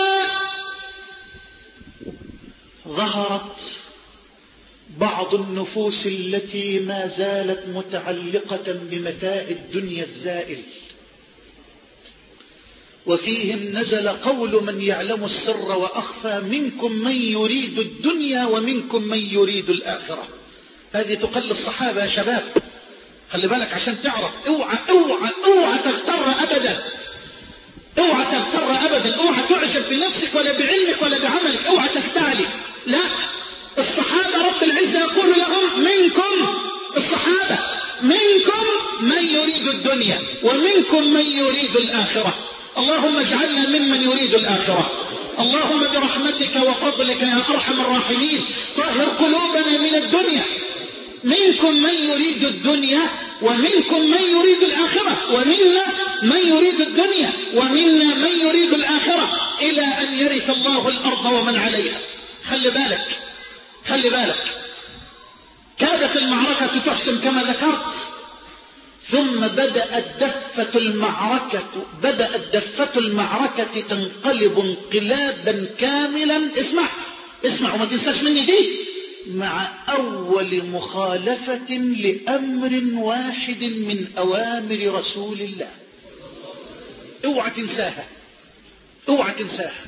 ظهرت بعض النفوس التي ما زالت متعلقة بمتاع الدنيا الزائل، وفيهم نزل قول من يعلم السر وأخفى منكم من يريد الدنيا ومنكم من يريد الآخرة. هذه تقل الصحابة يا شباب، خلي بالك عشان تعرف. اوعى اوعى اوعى تغتر أبدا، اوعى تغتر أبدا، اوعى تعجب بنفسك ولا بعلمك ولا بعملك، اوعى تستعلي. لا، الصحابة رب العزة يقول لهم منكم، الصحابة منكم من يريد الدنيا ومنكم من يريد الآخرة. اللهم اجعلنا ممن يريد الآخرة. اللهم برحمتك وفضلك يا أرحم الراحمين طهر قلوبنا من الدنيا. منكم من يريد الدنيا ومنكم من يريد الآخرة، ومنا من يريد الدنيا ومنا من يريد الآخرة، إلى أن يرث الله الأرض ومن عليها. خلي بالك خلي بالك، كادت المعركة تحسم كما ذكرت، ثم بدأت دفة المعركة بدأت دفة المعركة تنقلب انقلابا كاملا. اسمع اسمع وما تنساش مني دي، مع أول مخالفة لأمر واحد من أوامر رسول الله. اوعى تنساها، اوعى تنساها.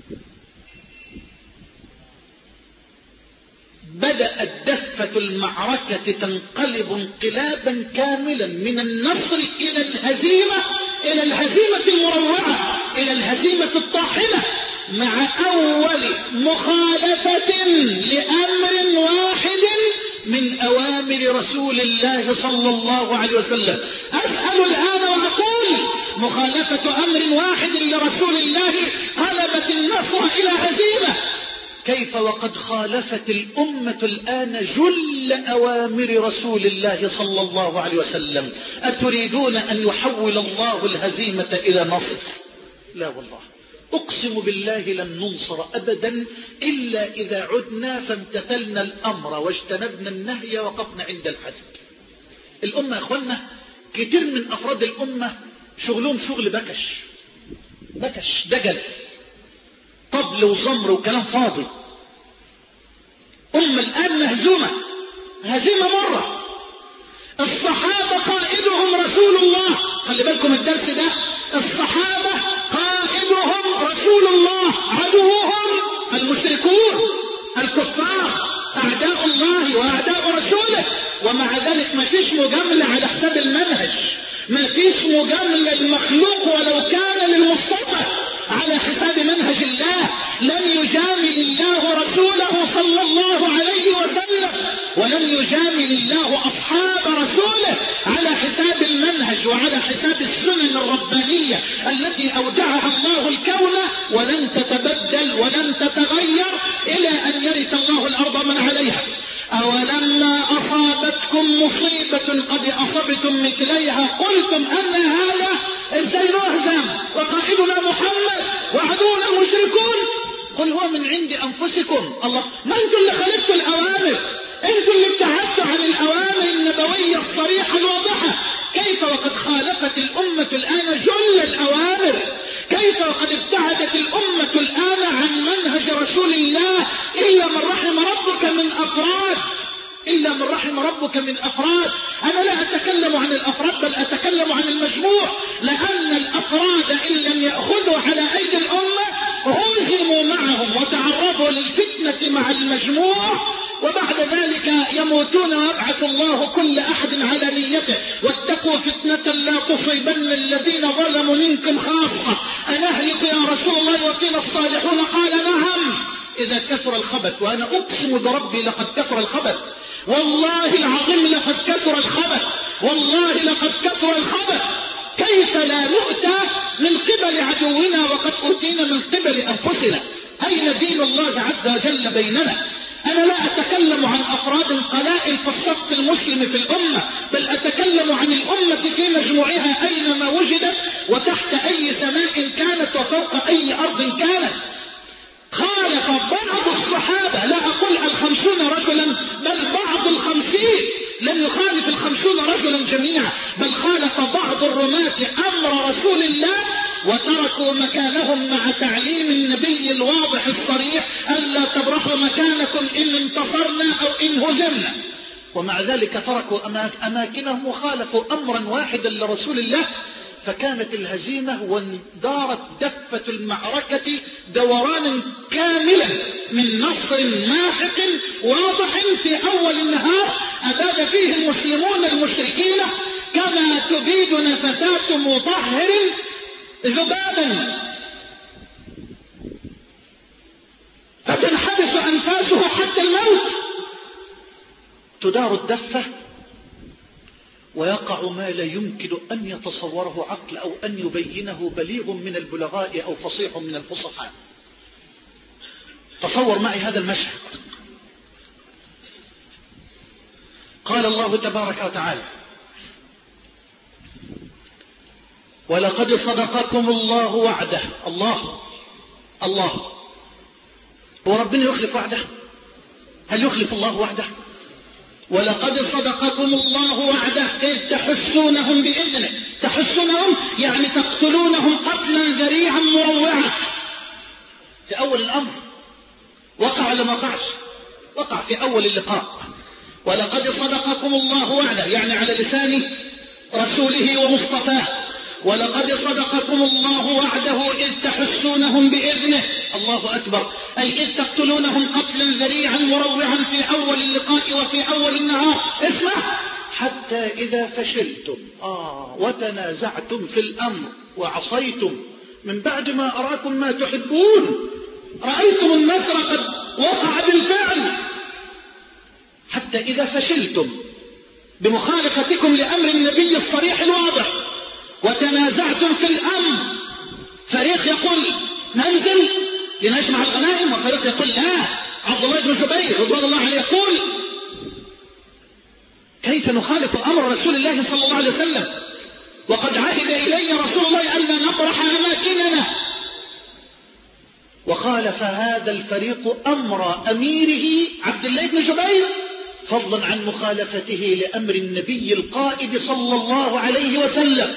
بدأت دفة المعركة تنقلب انقلابا كاملا من النصر إلى الهزيمة، إلى الهزيمة المروعة، إلى الهزيمة الطاحنة، مع أول مخالفة لأمر واحد من أوامر رسول الله صلى الله عليه وسلم. أسأل الآن وأقول: مخالفة أمر واحد لرسول الله قلبت النصر إلى هزيمة، كيف وقد خالفت الأمة الآن جل أوامر رسول الله صلى الله عليه وسلم؟ أتريدون أن يحول الله الهزيمة إلى نصر؟ لا والله، أقسم بالله لن ننصر أبدا إلا إذا عدنا فامتثلنا الأمر واجتنبنا النهي وقفنا عند الحد. الأمة يا أخوانا كتير من أفراد الأمة شغلهم شغل بكش بكش دجل، طبل وزمر وكلام فاضي. أمة الآن مهزومة هزيمة مرة. الصحابة قائدهم رسول الله، خلي بالكم الدرس ده، الصحابة قائدهم رسول الله، عدوهم المشركون الكفار أعداء الله وأعداء رسوله، ومع ذلك ما فيش مجاملة على حساب المنهج، ما فيش مجاملة للمخلوق ولو كان للمصطفى على حساب منهج الله. لن يجامل الله رسوله صلى الله عليه وسلم، ولن يجامل الله أصحاب رسوله على حساب المنهج وعلى حساب السنن الربانية التي أودعها الله الكون، ولن تتبدل ولن تتغير إلى أن يرث الله الأرض من عليها. أولما أصابتكم مصيبة قد أصبتم مثليها قلتم أن هذا، ازاي نهزم وقائدنا محمد وعدونا المشركون؟ قل هو من عند أنفسكم. الله، ما انتم اللي خالفتوا الأوامر، انتم اللي ابتعدتوا عن الأوامر النبوية الصريحة الواضحة. كيف وقد خالفت الأمة الآن جل الأوامر؟ كيف وقد ابتعدت الأمة الآن عن منهج رسول الله إلا من رحم ربك من أفراد، إلا من رحم ربك من أفراد. أنا لا أتكلم عن الأفراد بل أتكلم عن المجموع، لأن الأفراد إن لم يأخذوا على أيدي الأمة هزموا معهم وتعرضوا للفتنة مع المجموع، وبعد ذلك يموتون ويبعث الله كل أحد على نيته. واتقوا فتنة لا تصيبن الذين ظلموا منكم خاصة. أنهلك يا رسول الله وفينا الصالحون؟ قال نعم إذا كثر الخبث. وأنا أقسم بربي لقد كثر الخبث، والله العظيم لقد كثر الخبث، والله لقد كثر الخبث. كيف لا نؤتى من قبل عدونا وقد أوتينا من قبل أنفسنا؟ أين دين الله عز وجل بيننا؟ أنا لا أتكلم عن أفراد قلائل في الصف المسلم في الأمة، بل أتكلم عن الأمة في مجموعها أينما وجدت وتحت أي سماء كانت وفوق أي أرض كانت. خالف بعض الصحابة، لا أقول الخمسون رجلا بل بعض الخمسين، لم يخالف الخمسون رجلا جميعا، بل خالف بعض الرماة أمر رسول الله وتركوا مكانهم مع تعليم النبي الواضح الصريح ألا تبرحوا مكانكم إن انتصرنا أو إن هزمنا. ومع ذلك تركوا أماكنهم وخالفوا أمرا واحدا لرسول الله. فكانت الهزيمة واندارت دفة المعركة دورانا كاملا من نصر ماحق واضح في أول النهار أباد فيه المسلمون المشركين كما تبيد نفثات مطهر ذبابا فتنحبس أنفاسه حتى الموت. تدار الدفة ويقع ما لا يمكن أن يتصوره عقل أو أن يبينه بليغ من البلغاء أو فصيح من الفصحاء. تصور معي هذا المشهد. قال الله تبارك وتعالى: ولقد صدقكم الله وعده. الله الله هو ربنا يخلف وعده؟ هل يخلف الله وعده؟ ولقد صدقكم الله وعده إذ تحسونهم بإذنه. تحسونهم يعني تقتلونهم قتلا ذريعا مروعا. في أول الأمر وقع ولا ما وقعش؟ وقع في أول اللقاء. ولقد صدقكم الله وعده يعني على لسان رسوله ومصطفاه. ولقد صدقكم الله وعده إذ تحسونهم بإذنه. الله أكبر. أي إذ تقتلونهم قتلا ذريعا مروعا في أول اللقاء وفي أول النهار. اسمع: حتى إذا فشلتم آه وتنازعتم في الأمر وعصيتم من بعد ما أراكم ما تحبون، رأيتم النصر قد وقع بالفعل. حتى إذا فشلتم بمخالفتكم لأمر النبي الصريح الواضح وتنازعتم في الأمر، فريق يقول ننزل لنجمع الغنائم وفريق يقول لا. عبد الله بن جبير رضوان الله عليه يقول: كيف نخالف أمر رسول الله صلى الله عليه وسلم وقد عهد إلي رسول الله ألا نطرح أماكننا. وخالف هذا الفريق أمر أميره عبد الله بن جبير فضلا عن مخالفته لأمر النبي القائد صلى الله عليه وسلم.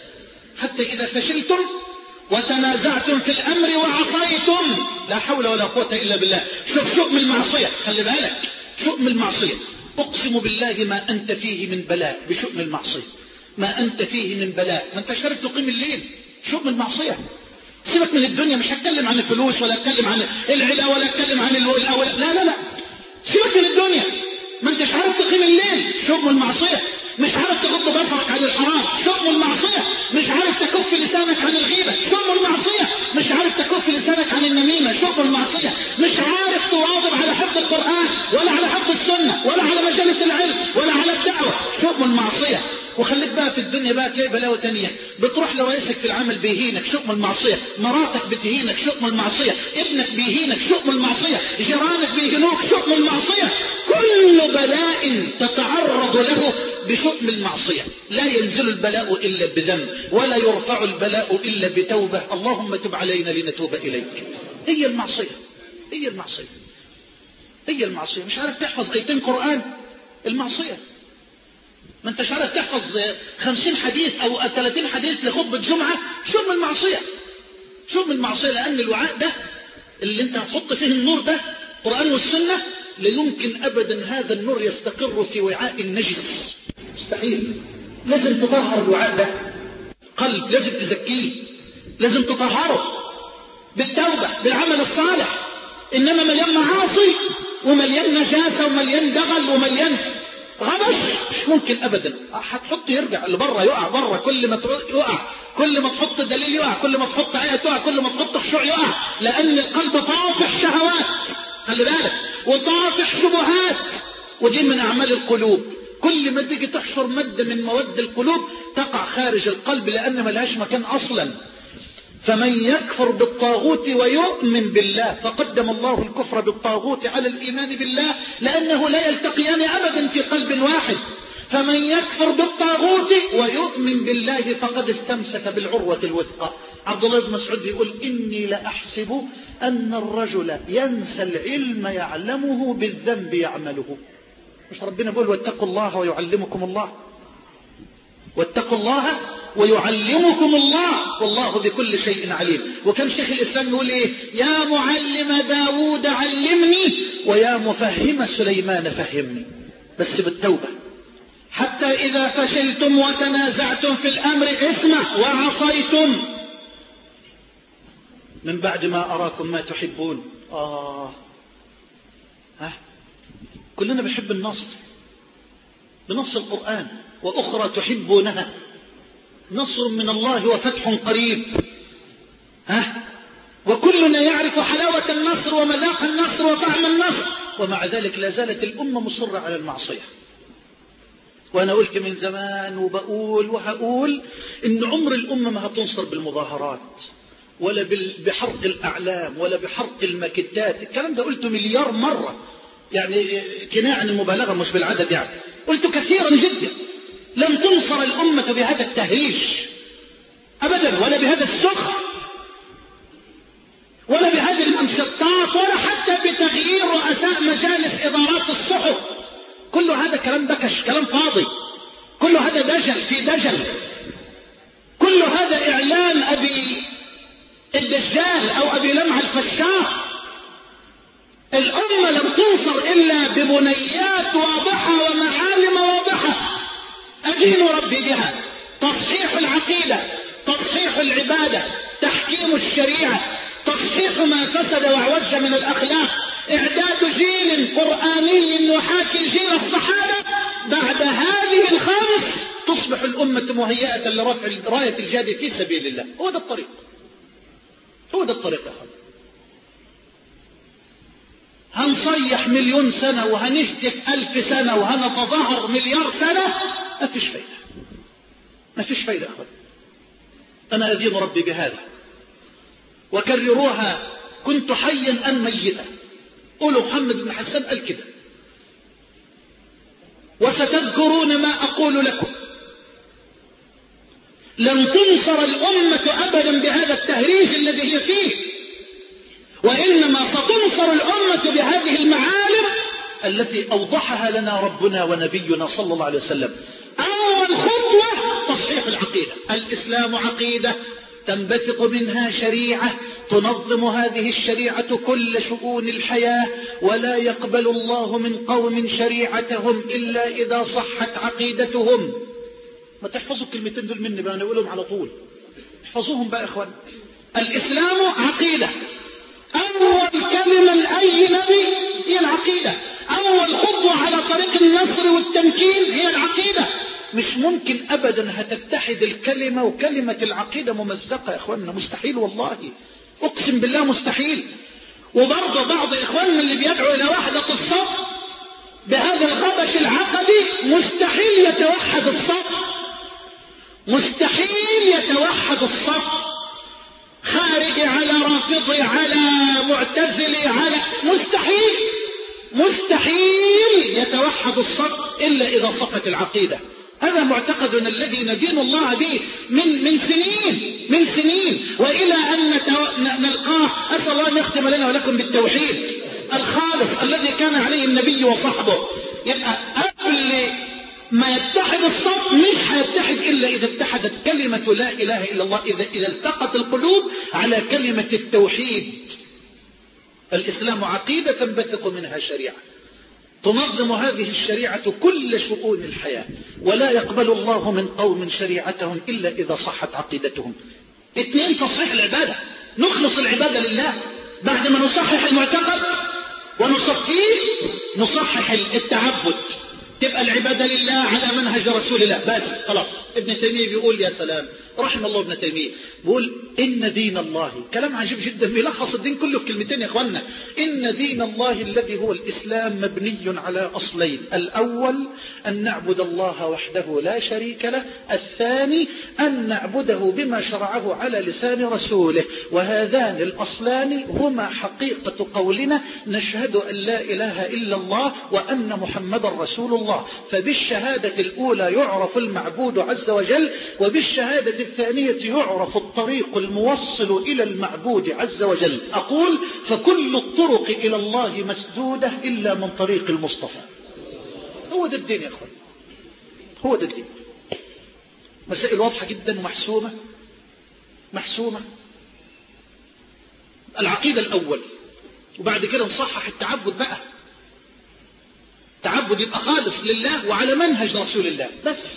حتى إذا فشلتم وتنازعتم في الأمر وعصيتم. لا حول ولا قوة إلا بالله. شوف شؤم المعصية، خلي بالك، شؤم المعصية. أقسم بالله ما أنت فيه من بلاء بشؤم المعصية، ما أنت فيه من بلاء. ما أنت شرط تقيم الليل. شؤم المعصية. سيبك من الدنيا، مش هتكلم عن الفلوس ولا اتكلم عن العلا ولا اتكلم عن الأول. لا لا لا، سيبك من الدنيا. ما انتش عارف تقيم الليل. شؤم المعصية. مش عارف تغض بصرك عن الحرام. شؤم المعصية. مش عارف تكف لسانك عن الغيبة. شؤم المعصية. مش عارف تكف لسانك عن النميمة. شؤم المعصية. مش عارف تواظب على حفظ القرآن ولا على حفظ السنة ولا على مجالس العلم ولا على الدعوة. شؤم المعصية. وخليك بقى في الدنيا بقى تلاقي بلاوة تانية. بتروح لرئيسك في العمل بيهينك. شؤم المعصية. مراتك بتهينك. شؤم المعصية. ابنك بيهينك. شؤم المعصية. جيرانك بيهينوك. شؤم المعصية. كل بلاء تتعرض له بشؤم المعصية. لا ينزل البلاء إلا بذنب ولا يرفع البلاء إلا بتوبة. اللهم تب علينا لنتوب إليك. هي المعصية. هي المعصية. هي المعصية. مش عارف تحفظ آيتين قرآن. المعصية. ما انتش عارف تحفظ خمسين حديث أو ثلاثين حديث لخطبة جمعة. شؤم المعصية. شؤم المعصية. لأن الوعاء ده اللي انت هتحط فيه النور ده قرآن والسنة لا يمكن أبدا هذا النور يستقر في وعاء النجس. مستحيل. لازم تطهر الوعاء ده. قلب لازم تزكيه، لازم تطهره بالتوبة بالعمل الصالح. إنما مليان معاصي ومليان نجاسة ومليان دغل ومليان غبش مش ممكن أبدا. هتحط يرجع لبره، يقع بره. كل ما يقع، كل ما تحط دليل يقع، كل ما تحط آية تقع، كل ما تحط خشوع يقع. لأن القلب طافح شهوات، خلي بالك، وطافح شبهات، ودي من أعمال القلوب. كل ما تيجي تحشر مادة من مواد القلوب تقع خارج القلب لأن ملهاش مكان أصلا. فمن يكفر بالطاغوت ويؤمن بالله فقدم الله الكفر بالطاغوت على الإيمان بالله لأنه لا يلتقيان أبدا في قلب واحد. فمن يكفر بالطاغوت ويؤمن بالله فقد استمسك بالعروة الوثقى. عبد الله بن مسعود يقول: إني لأحسب أن الرجل ينسى العلم يعلمه بالذنب يعمله. مش ربنا يقول: واتقوا الله ويعلمكم الله؟ واتقوا الله ويعلمكم الله والله بكل شيء عليم. وكان شيخ الإسلام يقول إيه؟ يا معلم داود علمني ويا مفهم سليمان فهمني. بس بالتوبة. حتى إذا فشلتم وتنازعتم في الأمر اسمع وعصيتم من بعد ما أراكم ما تحبون. آه ها كلنا بنحب النصر بنص القرآن، وأخرى تحبونها نصر من الله وفتح قريب. ها وكلنا يعرف حلاوة النصر ومذاق النصر وطعم النصر، ومع ذلك لا زالت الأمة مصرة على المعصية. وأنا قلت من زمان وبقول وهقول إن عمر الأمة ما هتنصر بالمظاهرات ولا بحرق الأعلام ولا بحرق الماكتات. الكلام ده قلته مليار مرة، يعني كناية عن المبالغة مش بالعدد، يعني قلت كثيرا جدا. لم تنصر الأمة بهذا التهريج أبدا، ولا بهذا السخر، ولا بهذه المنشطات، ولا حتى بتغيير رؤساء مجالس إدارات الصحف. كل هذا كلام بكش، كلام فاضي، كل هذا دجل في دجل، كل هذا إعلان أبي الدجال أو أبي لمع الفشاق. الأمة لم تنصر إلا ببنيات واضحة ومعالم واضحة أدين ربي بها: تصحيح العقيدة، تصحيح العبادة، تحكيم الشريعة، تصحيح ما فسد وعوج من الأخلاق، إعداد جيل قرآني يحاكي جيل الصحابة. بعد هذه الخمس تصبح الأمة مهيئة لرفع راية الجهاد في سبيل الله. هو ده الطريق، هو ده الطريق يا أخوان. هنصيح مليون سنة وهنهتف ألف سنة وهنتظاهر مليار سنة، ما فيش فايدة، ما فيش فايدة يا أخوان. أنا أدين ربي بهذا، وكرروها: كنت حيا أم ميتا. قولوا محمد بن حسان قال كده: وستذكرون ما أقول لكم. لم تنصر الأمة أبدا بهذا التهريج الذي هي فيه، وإنما ستنصر الأمة بهذه المعالم التي أوضحها لنا ربنا ونبينا صلى الله عليه وسلم. أول خطوة تصحيح العقيدة. الإسلام عقيدة تنبثق منها شريعة تنظم هذه الشريعة كل شؤون الحياة، ولا يقبل الله من قوم شريعتهم إلا إذا صحت عقيدتهم. ما تحفظوا الكلمتين دول مني بقى، أنا أقولهم على طول، احفظوهم بقى يا إخوان. الإسلام عقيدة، أول كلمة لأي نبي هي العقيدة. أول خطوة على طريق النصر والتمكين هي العقيدة. مش ممكن أبدا هتتحد الكلمة وكلمة العقيدة ممزقة يا إخواننا، مستحيل والله، أقسم بالله مستحيل. وبرضه بعض إخواننا اللي بيدعوا إلى وحدة الصف بهذا الغبش العقدي مستحيل يتوحد الصف، مستحيل يتوحد الصف. خارجي على رافضي على معتزلي على مستحيل مستحيل يتوحد الصف إلا إذا صفت العقيدة. هذا معتقدنا الذي ندين الله به من من سنين من سنين وإلى أن نلقاه. أسأل الله أن يختم لنا ولكم بالتوحيد الخالص الذي كان عليه النبي وصحبه. يبقى قبل ما يتحد الصف مش هيتحد إلا إذا اتحدت كلمة لا إله إلا الله، إذا, إذا التقت القلوب على كلمة التوحيد. الإسلام عقيدة تنبثق منها شريعة تنظم هذه الشريعة كل شؤون الحياة، ولا يقبل الله من قوم شريعتهم إلا إذا صحت عقيدتهم. اثنين، تصحيح العبادة، نخلص العبادة لله. بعد ما نصحح المعتقد ونصفيه نصحح التعبد، تبقى العبادة لله على منهج رسول الله بس خلاص. ابن تيمية بيقول يا سلام رحم الله ابن تيمية، بيقول إن دين الله، كلام عجيب جدا بيلخص الدين كله في كلمتين يا إخواننا: إن دين الله الذي هو الإسلام مبني على أصلين: الأول أن نعبد الله وحده لا شريك له، الثاني أن نعبده بما شرعه على لسان رسوله. وهذان الأصلان هما حقيقة قولنا نشهد أن لا إله إلا الله وأن محمد رسول الله. فبالشهادة الأولى يعرف المعبود عز وجل، وبالشهادة الثانية يعرف الطريق الموصل إلى المعبود عز وجل. أقول: فكل الطرق إلى الله مسدودة إلا من طريق المصطفى. هو ده الدين يا أخوان، هو ده الدين. مسائل واضحة جدا ومحسومة محسومة. العقيدة الأول، وبعد كده نصحح التعبد بقى. تعبد التعبد يبقى خالص لله وعلى منهج رسول الله بس.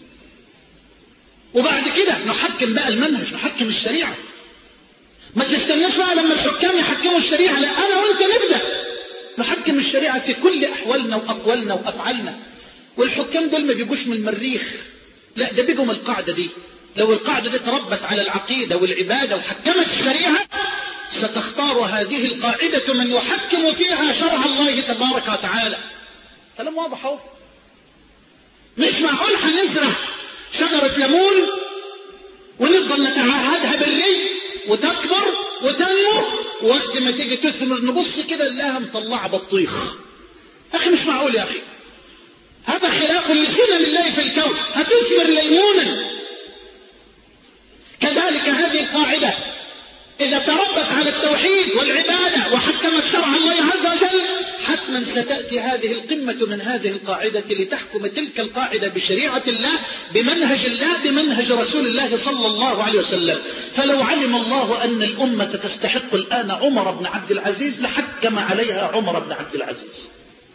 وبعد كده نحكم بقى المنهج، نحكم الشريعة. ما تستناش بقى لما الحكام يحكموا الشريعة، لا، أنا وأنت نبدأ نحكم الشريعة في كل أحوالنا وأقوالنا وأفعالنا. والحكام دول ما بيجوش من المريخ، لا، ده بيجوا من القاعدة دي. لو القاعدة دي تربت على العقيدة والعبادة وحكمت الشريعة ستختار هذه القاعدة من يحكم فيها شرع الله تبارك وتعالى. كلام واضح اهو. مش معقول هنزرع شجرة ليمون ونفضل نتعهدها بالري وتكبر وتنمو، وقت ما تيجي تثمر نبص كده نلاقيها مطلعة بطيخ. اخي مش معقول يا اخي، هذا خلاف لسنن الله في الكون. هتثمر ليمونا. كذلك هذه القاعدة إذا تربت على التوحيد والعبادة وحكمت شرع الله عز وجل حتما ستأتي هذه القمة من هذه القاعدة لتحكم تلك القاعدة بشريعة الله، بمنهج الله، بمنهج رسول الله صلى الله عليه وسلم. فلو علم الله أن الأمة تستحق الآن عمر بن عبد العزيز لحكم عليها عمر بن عبد العزيز.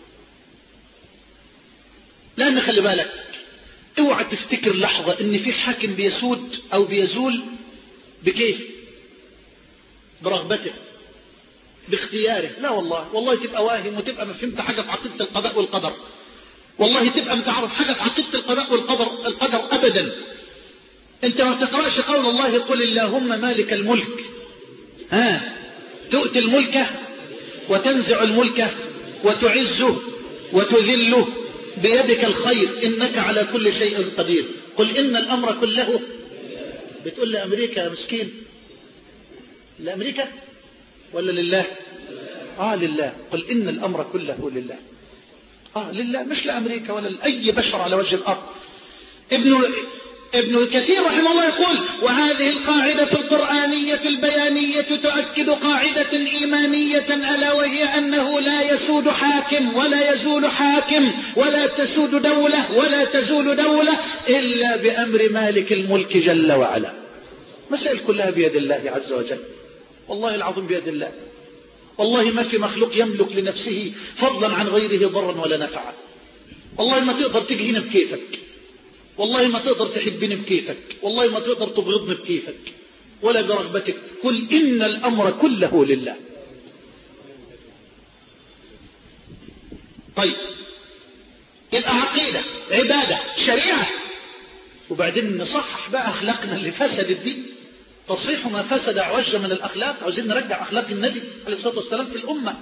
لأن خلي بالك، اوعى تفتكر لحظة ان في حاكم بيسود او بيزول بكيف، برغبته، باختياره. لا والله، والله تبقى واهم وتبقى ما فهمت حاجة في عقيدة القضاء والقدر. والله تبقى متعرف حاجة في عقيدة القضاء والقدر القدر ابدا. انت ما تقرأش قول الله قل اللهم مالك الملك ها تؤتي الملك وتنزع الملك وتعزه وتذله بيدك الخير إنك على كل شيء قدير. قل إن الأمر كله. بتقول لأمريكا يا مسكين، لأمريكا ولا لله؟ آه لله. قل إن الأمر كله لله. آه لله، مش لأمريكا ولا لأي بشر على وجه الأرض. ابن ابن كثير رحمه الله يقول: وهذه القاعدة القرآنية البيانية تؤكد قاعدة إيمانية ألا وهي أنه لا يسود حاكم ولا يزول حاكم ولا تسود دولة ولا تزول دولة إلا بأمر مالك الملك جل وعلا. مسائل كلها بيد الله عز وجل، والله العظيم بيد الله. والله ما في مخلوق يملك لنفسه فضلا عن غيره ضرا ولا نفعا. والله ما تقدر تجي هنا بكيفك، والله ما تقدر تحبني بكيفك، والله ما تقدر تبغضني بكيفك ولا برغبتك. قل إن الأمر كله لله. طيب، يبقى عقيدة، عبادة، شريعة، وبعدين نصحح بقى أخلاقنا اللي فسدت دي. تصحيح ما فسد عوج من الأخلاق. عاوزين نرجع أخلاق النبي عليه الصلاة والسلام في الأمة.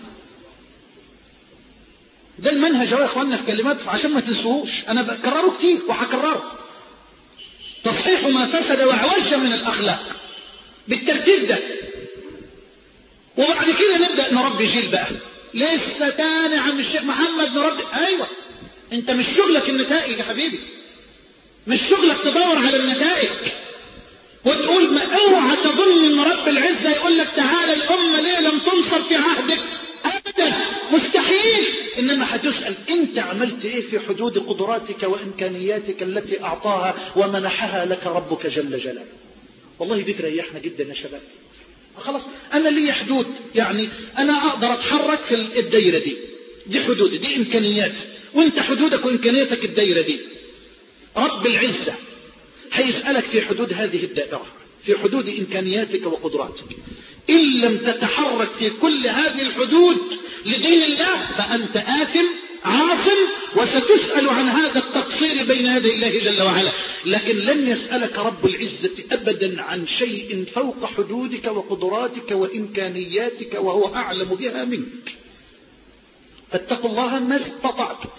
ده المنهج يا اخواننا في كلمات عشان ما تنسوهوش، انا بكرره كتير وهكرره. تصحيح ما فسد وعوج من الاخلاق بالترتيب ده. وبعد كده نبدا نربي جيل بقى. لسه تاني عم الشيخ محمد نربي. ايوه، انت مش شغلك النتائج يا حبيبي، مش شغلك تدور على النتائج وتقول ما اوعى تظن ان رب العزه يقول لك تعالى الامه ليه لم تنصر في عهدك. ابدا، مستحيل. انما هتسأل انت عملت ايه في حدود قدراتك وامكانياتك التي اعطاها ومنحها لك ربك جل جلاله. والله دي تريحنا جدا يا شباب. خلاص، انا لي حدود، يعني انا اقدر اتحرك في الدايره دي، دي حدودي، دي امكانيات، وانت حدودك وامكانياتك الدايره دي. رب العزه هيسألك في حدود هذه الدائره، في حدود امكانياتك وقدراتك. إن لم تتحرك في كل هذه الحدود لدين الله فأنت آثم عاصم، وستسأل عن هذا التقصير بين يدي الله جل وعلا. لكن لن يسألك رب العزة أبدا عن شيء فوق حدودك وقدراتك وإمكانياتك وهو أعلم بها منك. فاتقوا الله ما استطعتم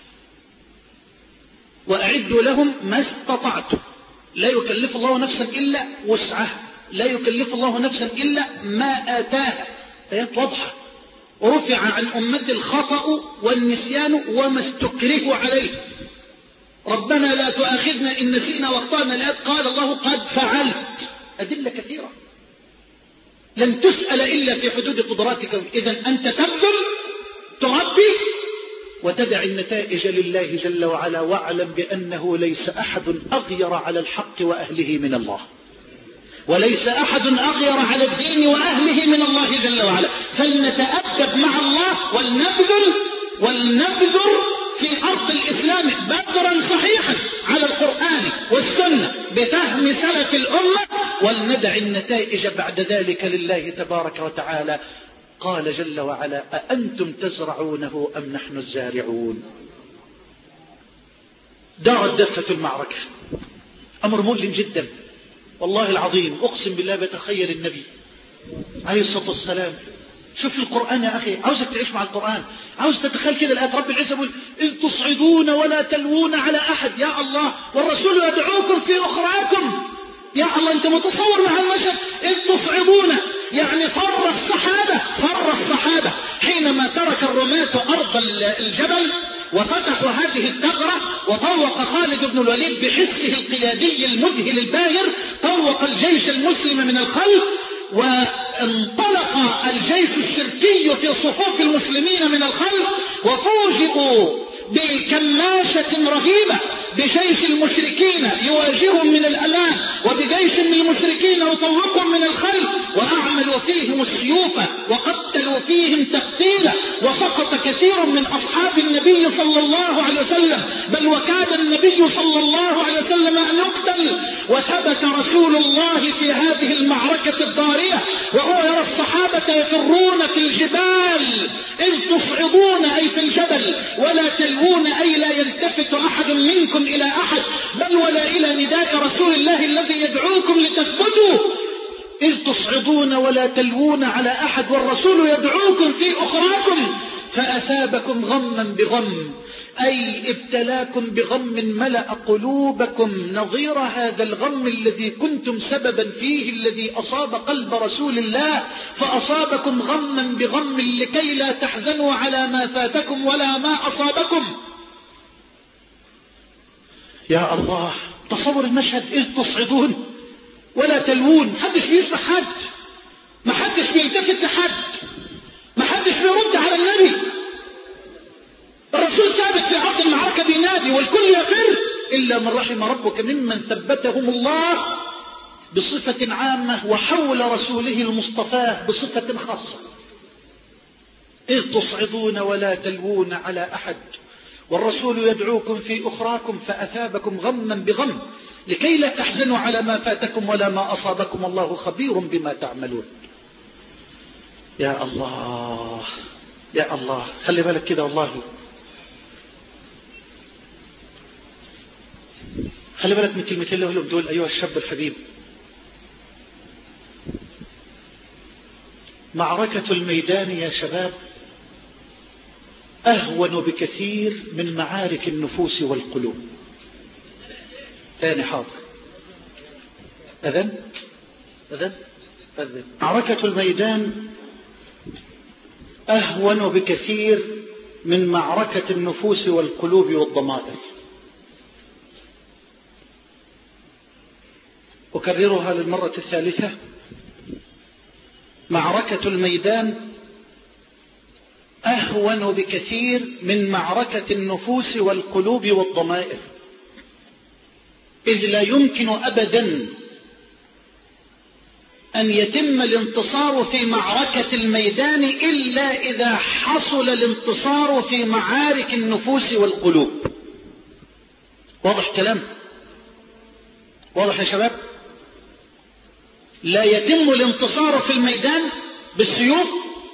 وأعدوا لهم ما استطعتم. لا يكلف الله نفسا إلا وسعها، لا يكلف الله نفسا إلا ما آتاها. آيات واضحة. ورفع عن أمة الخطأ والنسيان وما استكرهوا عليه. ربنا لا تؤاخذنا إن نسينا واخطأنا، لا قال الله قد فعلت. أدلة كثيرة. لن تسأل إلا في حدود قدراتك. إذن أنت تبذل، تربي، وتدع النتائج لله جل وعلا. واعلم بأنه ليس أحد أغير على الحق وأهله من الله، وليس أحد أغير على الدين وأهله من الله جل وعلا. فلنتأدب مع الله ولنبذل ولنبذل في أرض الإسلام بدرا صحيحا على القرآن والسنة بفهم سلف الأمة، ولندع النتائج بعد ذلك لله تبارك وتعالى. قال جل وعلا: أأنتم تزرعونه أم نحن الزارعون؟ دارت دفة المعركة، أمر مؤلم جدا والله العظيم. أقسم بالله بتخيل النبي عليه الصلاة والسلام. شوف القرآن يا أخي، عاوزك تعيش مع القرآن، عاوز تتخيل كده الآيات. رب العزة يقول: إذ تصعدون ولا تلوون على أحد. يا الله، والرسول يدعوكم في أخراكم. يا الله، أنت متصور مع المشهد؟ إذ تصعدون يعني فر الصحابة، فر الصحابة حينما ترك الرماة أرض الجبل وفتحوا هذه الثغرة، وطوق خالد بن الوليد بحسه القيادي المذهل الباهر، طوق الجيش المسلم من الخلف، وانطلق الجيش الشركي في صفوف المسلمين من الخلف، وفوجئوا بكماشة رهيبة بجيش المشركين يواجههم من الأمام، وبجيش من المشركين يطوقهم من الخلف، وأعملوا فيهم السيوف وقتلوا فيهم تقتيلا، وسقط كثير من أصحاب النبي صلى الله عليه وسلم، بل وكاد النبي صلى الله عليه وسلم أن يقتل. وثبت رسول الله في هذه المعركة الضارية وهو يرى الصحابة يفرون في الجبال، إذ تصعدون أي في الجبل، ولا تلوون أي لا يلتفت أحد منكم إلى أحد، بل ولا إلى نداء رسول الله الذي يدعوكم لتثبتوا. إذ تصعدون ولا تلوون على أحد والرسول يدعوكم في أخراكم، فأثابكم غما بغم، أي ابتلاكم بغم ملأ قلوبكم نظير هذا الغم الذي كنتم سببا فيه، الذي أصاب قلب رسول الله، فأصابكم غما بغم لكي لا تحزنوا على ما فاتكم ولا ما أصابكم. يا الله، تصور المشهد. إذ تصعدون ولا تلوون، محدش بيسمع حد، محدش بيلتفت لحد، محدش بيرد على النبي. الرسول ثابت في عرض المعركة بينادي والكل يفر إلا من رحم ربك ممن ثبتهم الله بصفة عامة، وحول رسوله المصطفى بصفة خاصة. إذ تصعدون ولا تلوون على أحد والرسول يدعوكم في أخراكم، فأثابكم غما بغم لكي لا تحزنوا على ما فاتكم ولا ما أصابكم، الله خبير بما تعملون. يا الله يا الله، خلي بالك كده والله، خلي بالك من كلمتين اللي لهم دول أيها الشاب الحبيب. معركة الميدان يا شباب أهون بكثير من معارك النفوس والقلوب. ثاني حاضر أذن أذن أذن معركة الميدان أهون بكثير من معركة النفوس والقلوب والضمائر. أكررها للمرة الثالثة: معركة الميدان أهون بكثير من معركة النفوس والقلوب والضمائر، إذ لا يمكن أبدا أن يتم الانتصار في معركة الميدان إلا إذا حصل الانتصار في معارك النفوس والقلوب. واضح كلام؟ واضح يا شباب؟ لا يتم الانتصار في الميدان بالسيوف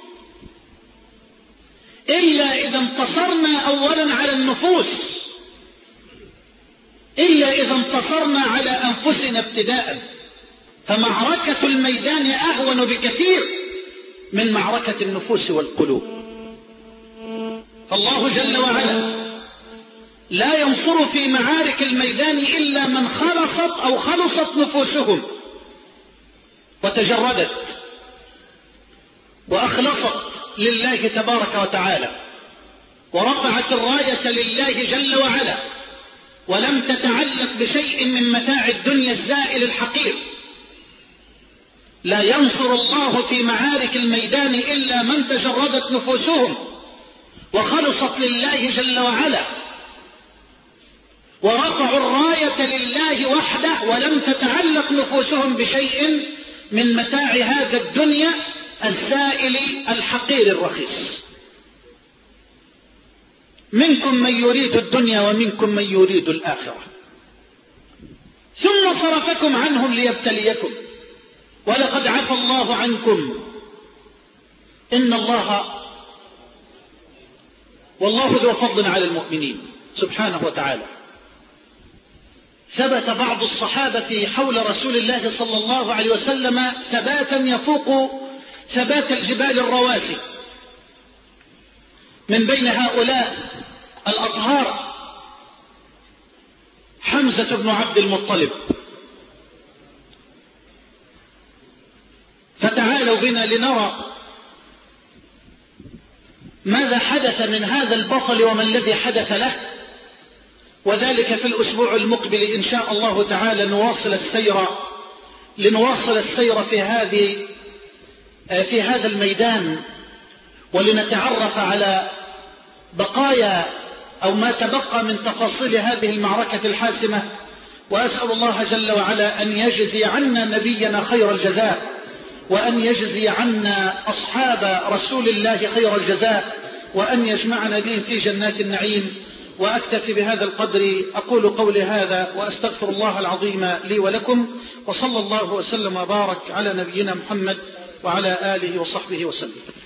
إلا إذا انتصرنا أولا على النفوس، إلا إذا انتصرنا على أنفسنا ابتداء. فمعركة الميدان أهون بكثير من معركة النفوس والقلوب. فالله جل وعلا لا ينصر في معارك الميدان إلا من خلصت أو خلصت نفوسهم وتجردت وأخلصت لله تبارك وتعالى، ورفعت الراية لله جل وعلا، ولم تتعلق بشيء من متاع الدنيا الزائل الحقير. لا ينصر الله في معارك الميدان إلا من تجردت نفوسهم وخلصت لله جل وعلا، ورفعوا الراية لله وحده، ولم تتعلق نفوسهم بشيء من متاع هذا الدنيا الزائل الحقير الرخيص. منكم من يريد الدنيا ومنكم من يريد الآخرة، ثم صرفكم عنهم ليبتليكم، ولقد عفى الله عنكم إن الله والله ذو فضل على المؤمنين سبحانه وتعالى. ثبت بعض الصحابة حول رسول الله صلى الله عليه وسلم ثباتا يفوق ثبات الجبال الرواسي. من بين هؤلاء الأطهار حمزة بن عبد المطلب. فتعالوا بنا لنرى ماذا حدث من هذا البطل وما الذي حدث له، وذلك في الأسبوع المقبل إن شاء الله تعالى. نواصل السير لنواصل السير في هذه في هذا الميدان، ولنتعرف على بقايا أو ما تبقى من تفاصيل هذه المعركة الحاسمة. وأسأل الله جل وعلا أن يجزي عنا نبينا خير الجزاء، وأن يجزي عنا أصحاب رسول الله خير الجزاء، وأن يجمعنا بهم في جنات النعيم. وأكتفي بهذا القدر، أقول قولي هذا وأستغفر الله العظيم لي ولكم، وصلى الله وسلم وبارك على نبينا محمد وعلى آله وصحبه وسلم.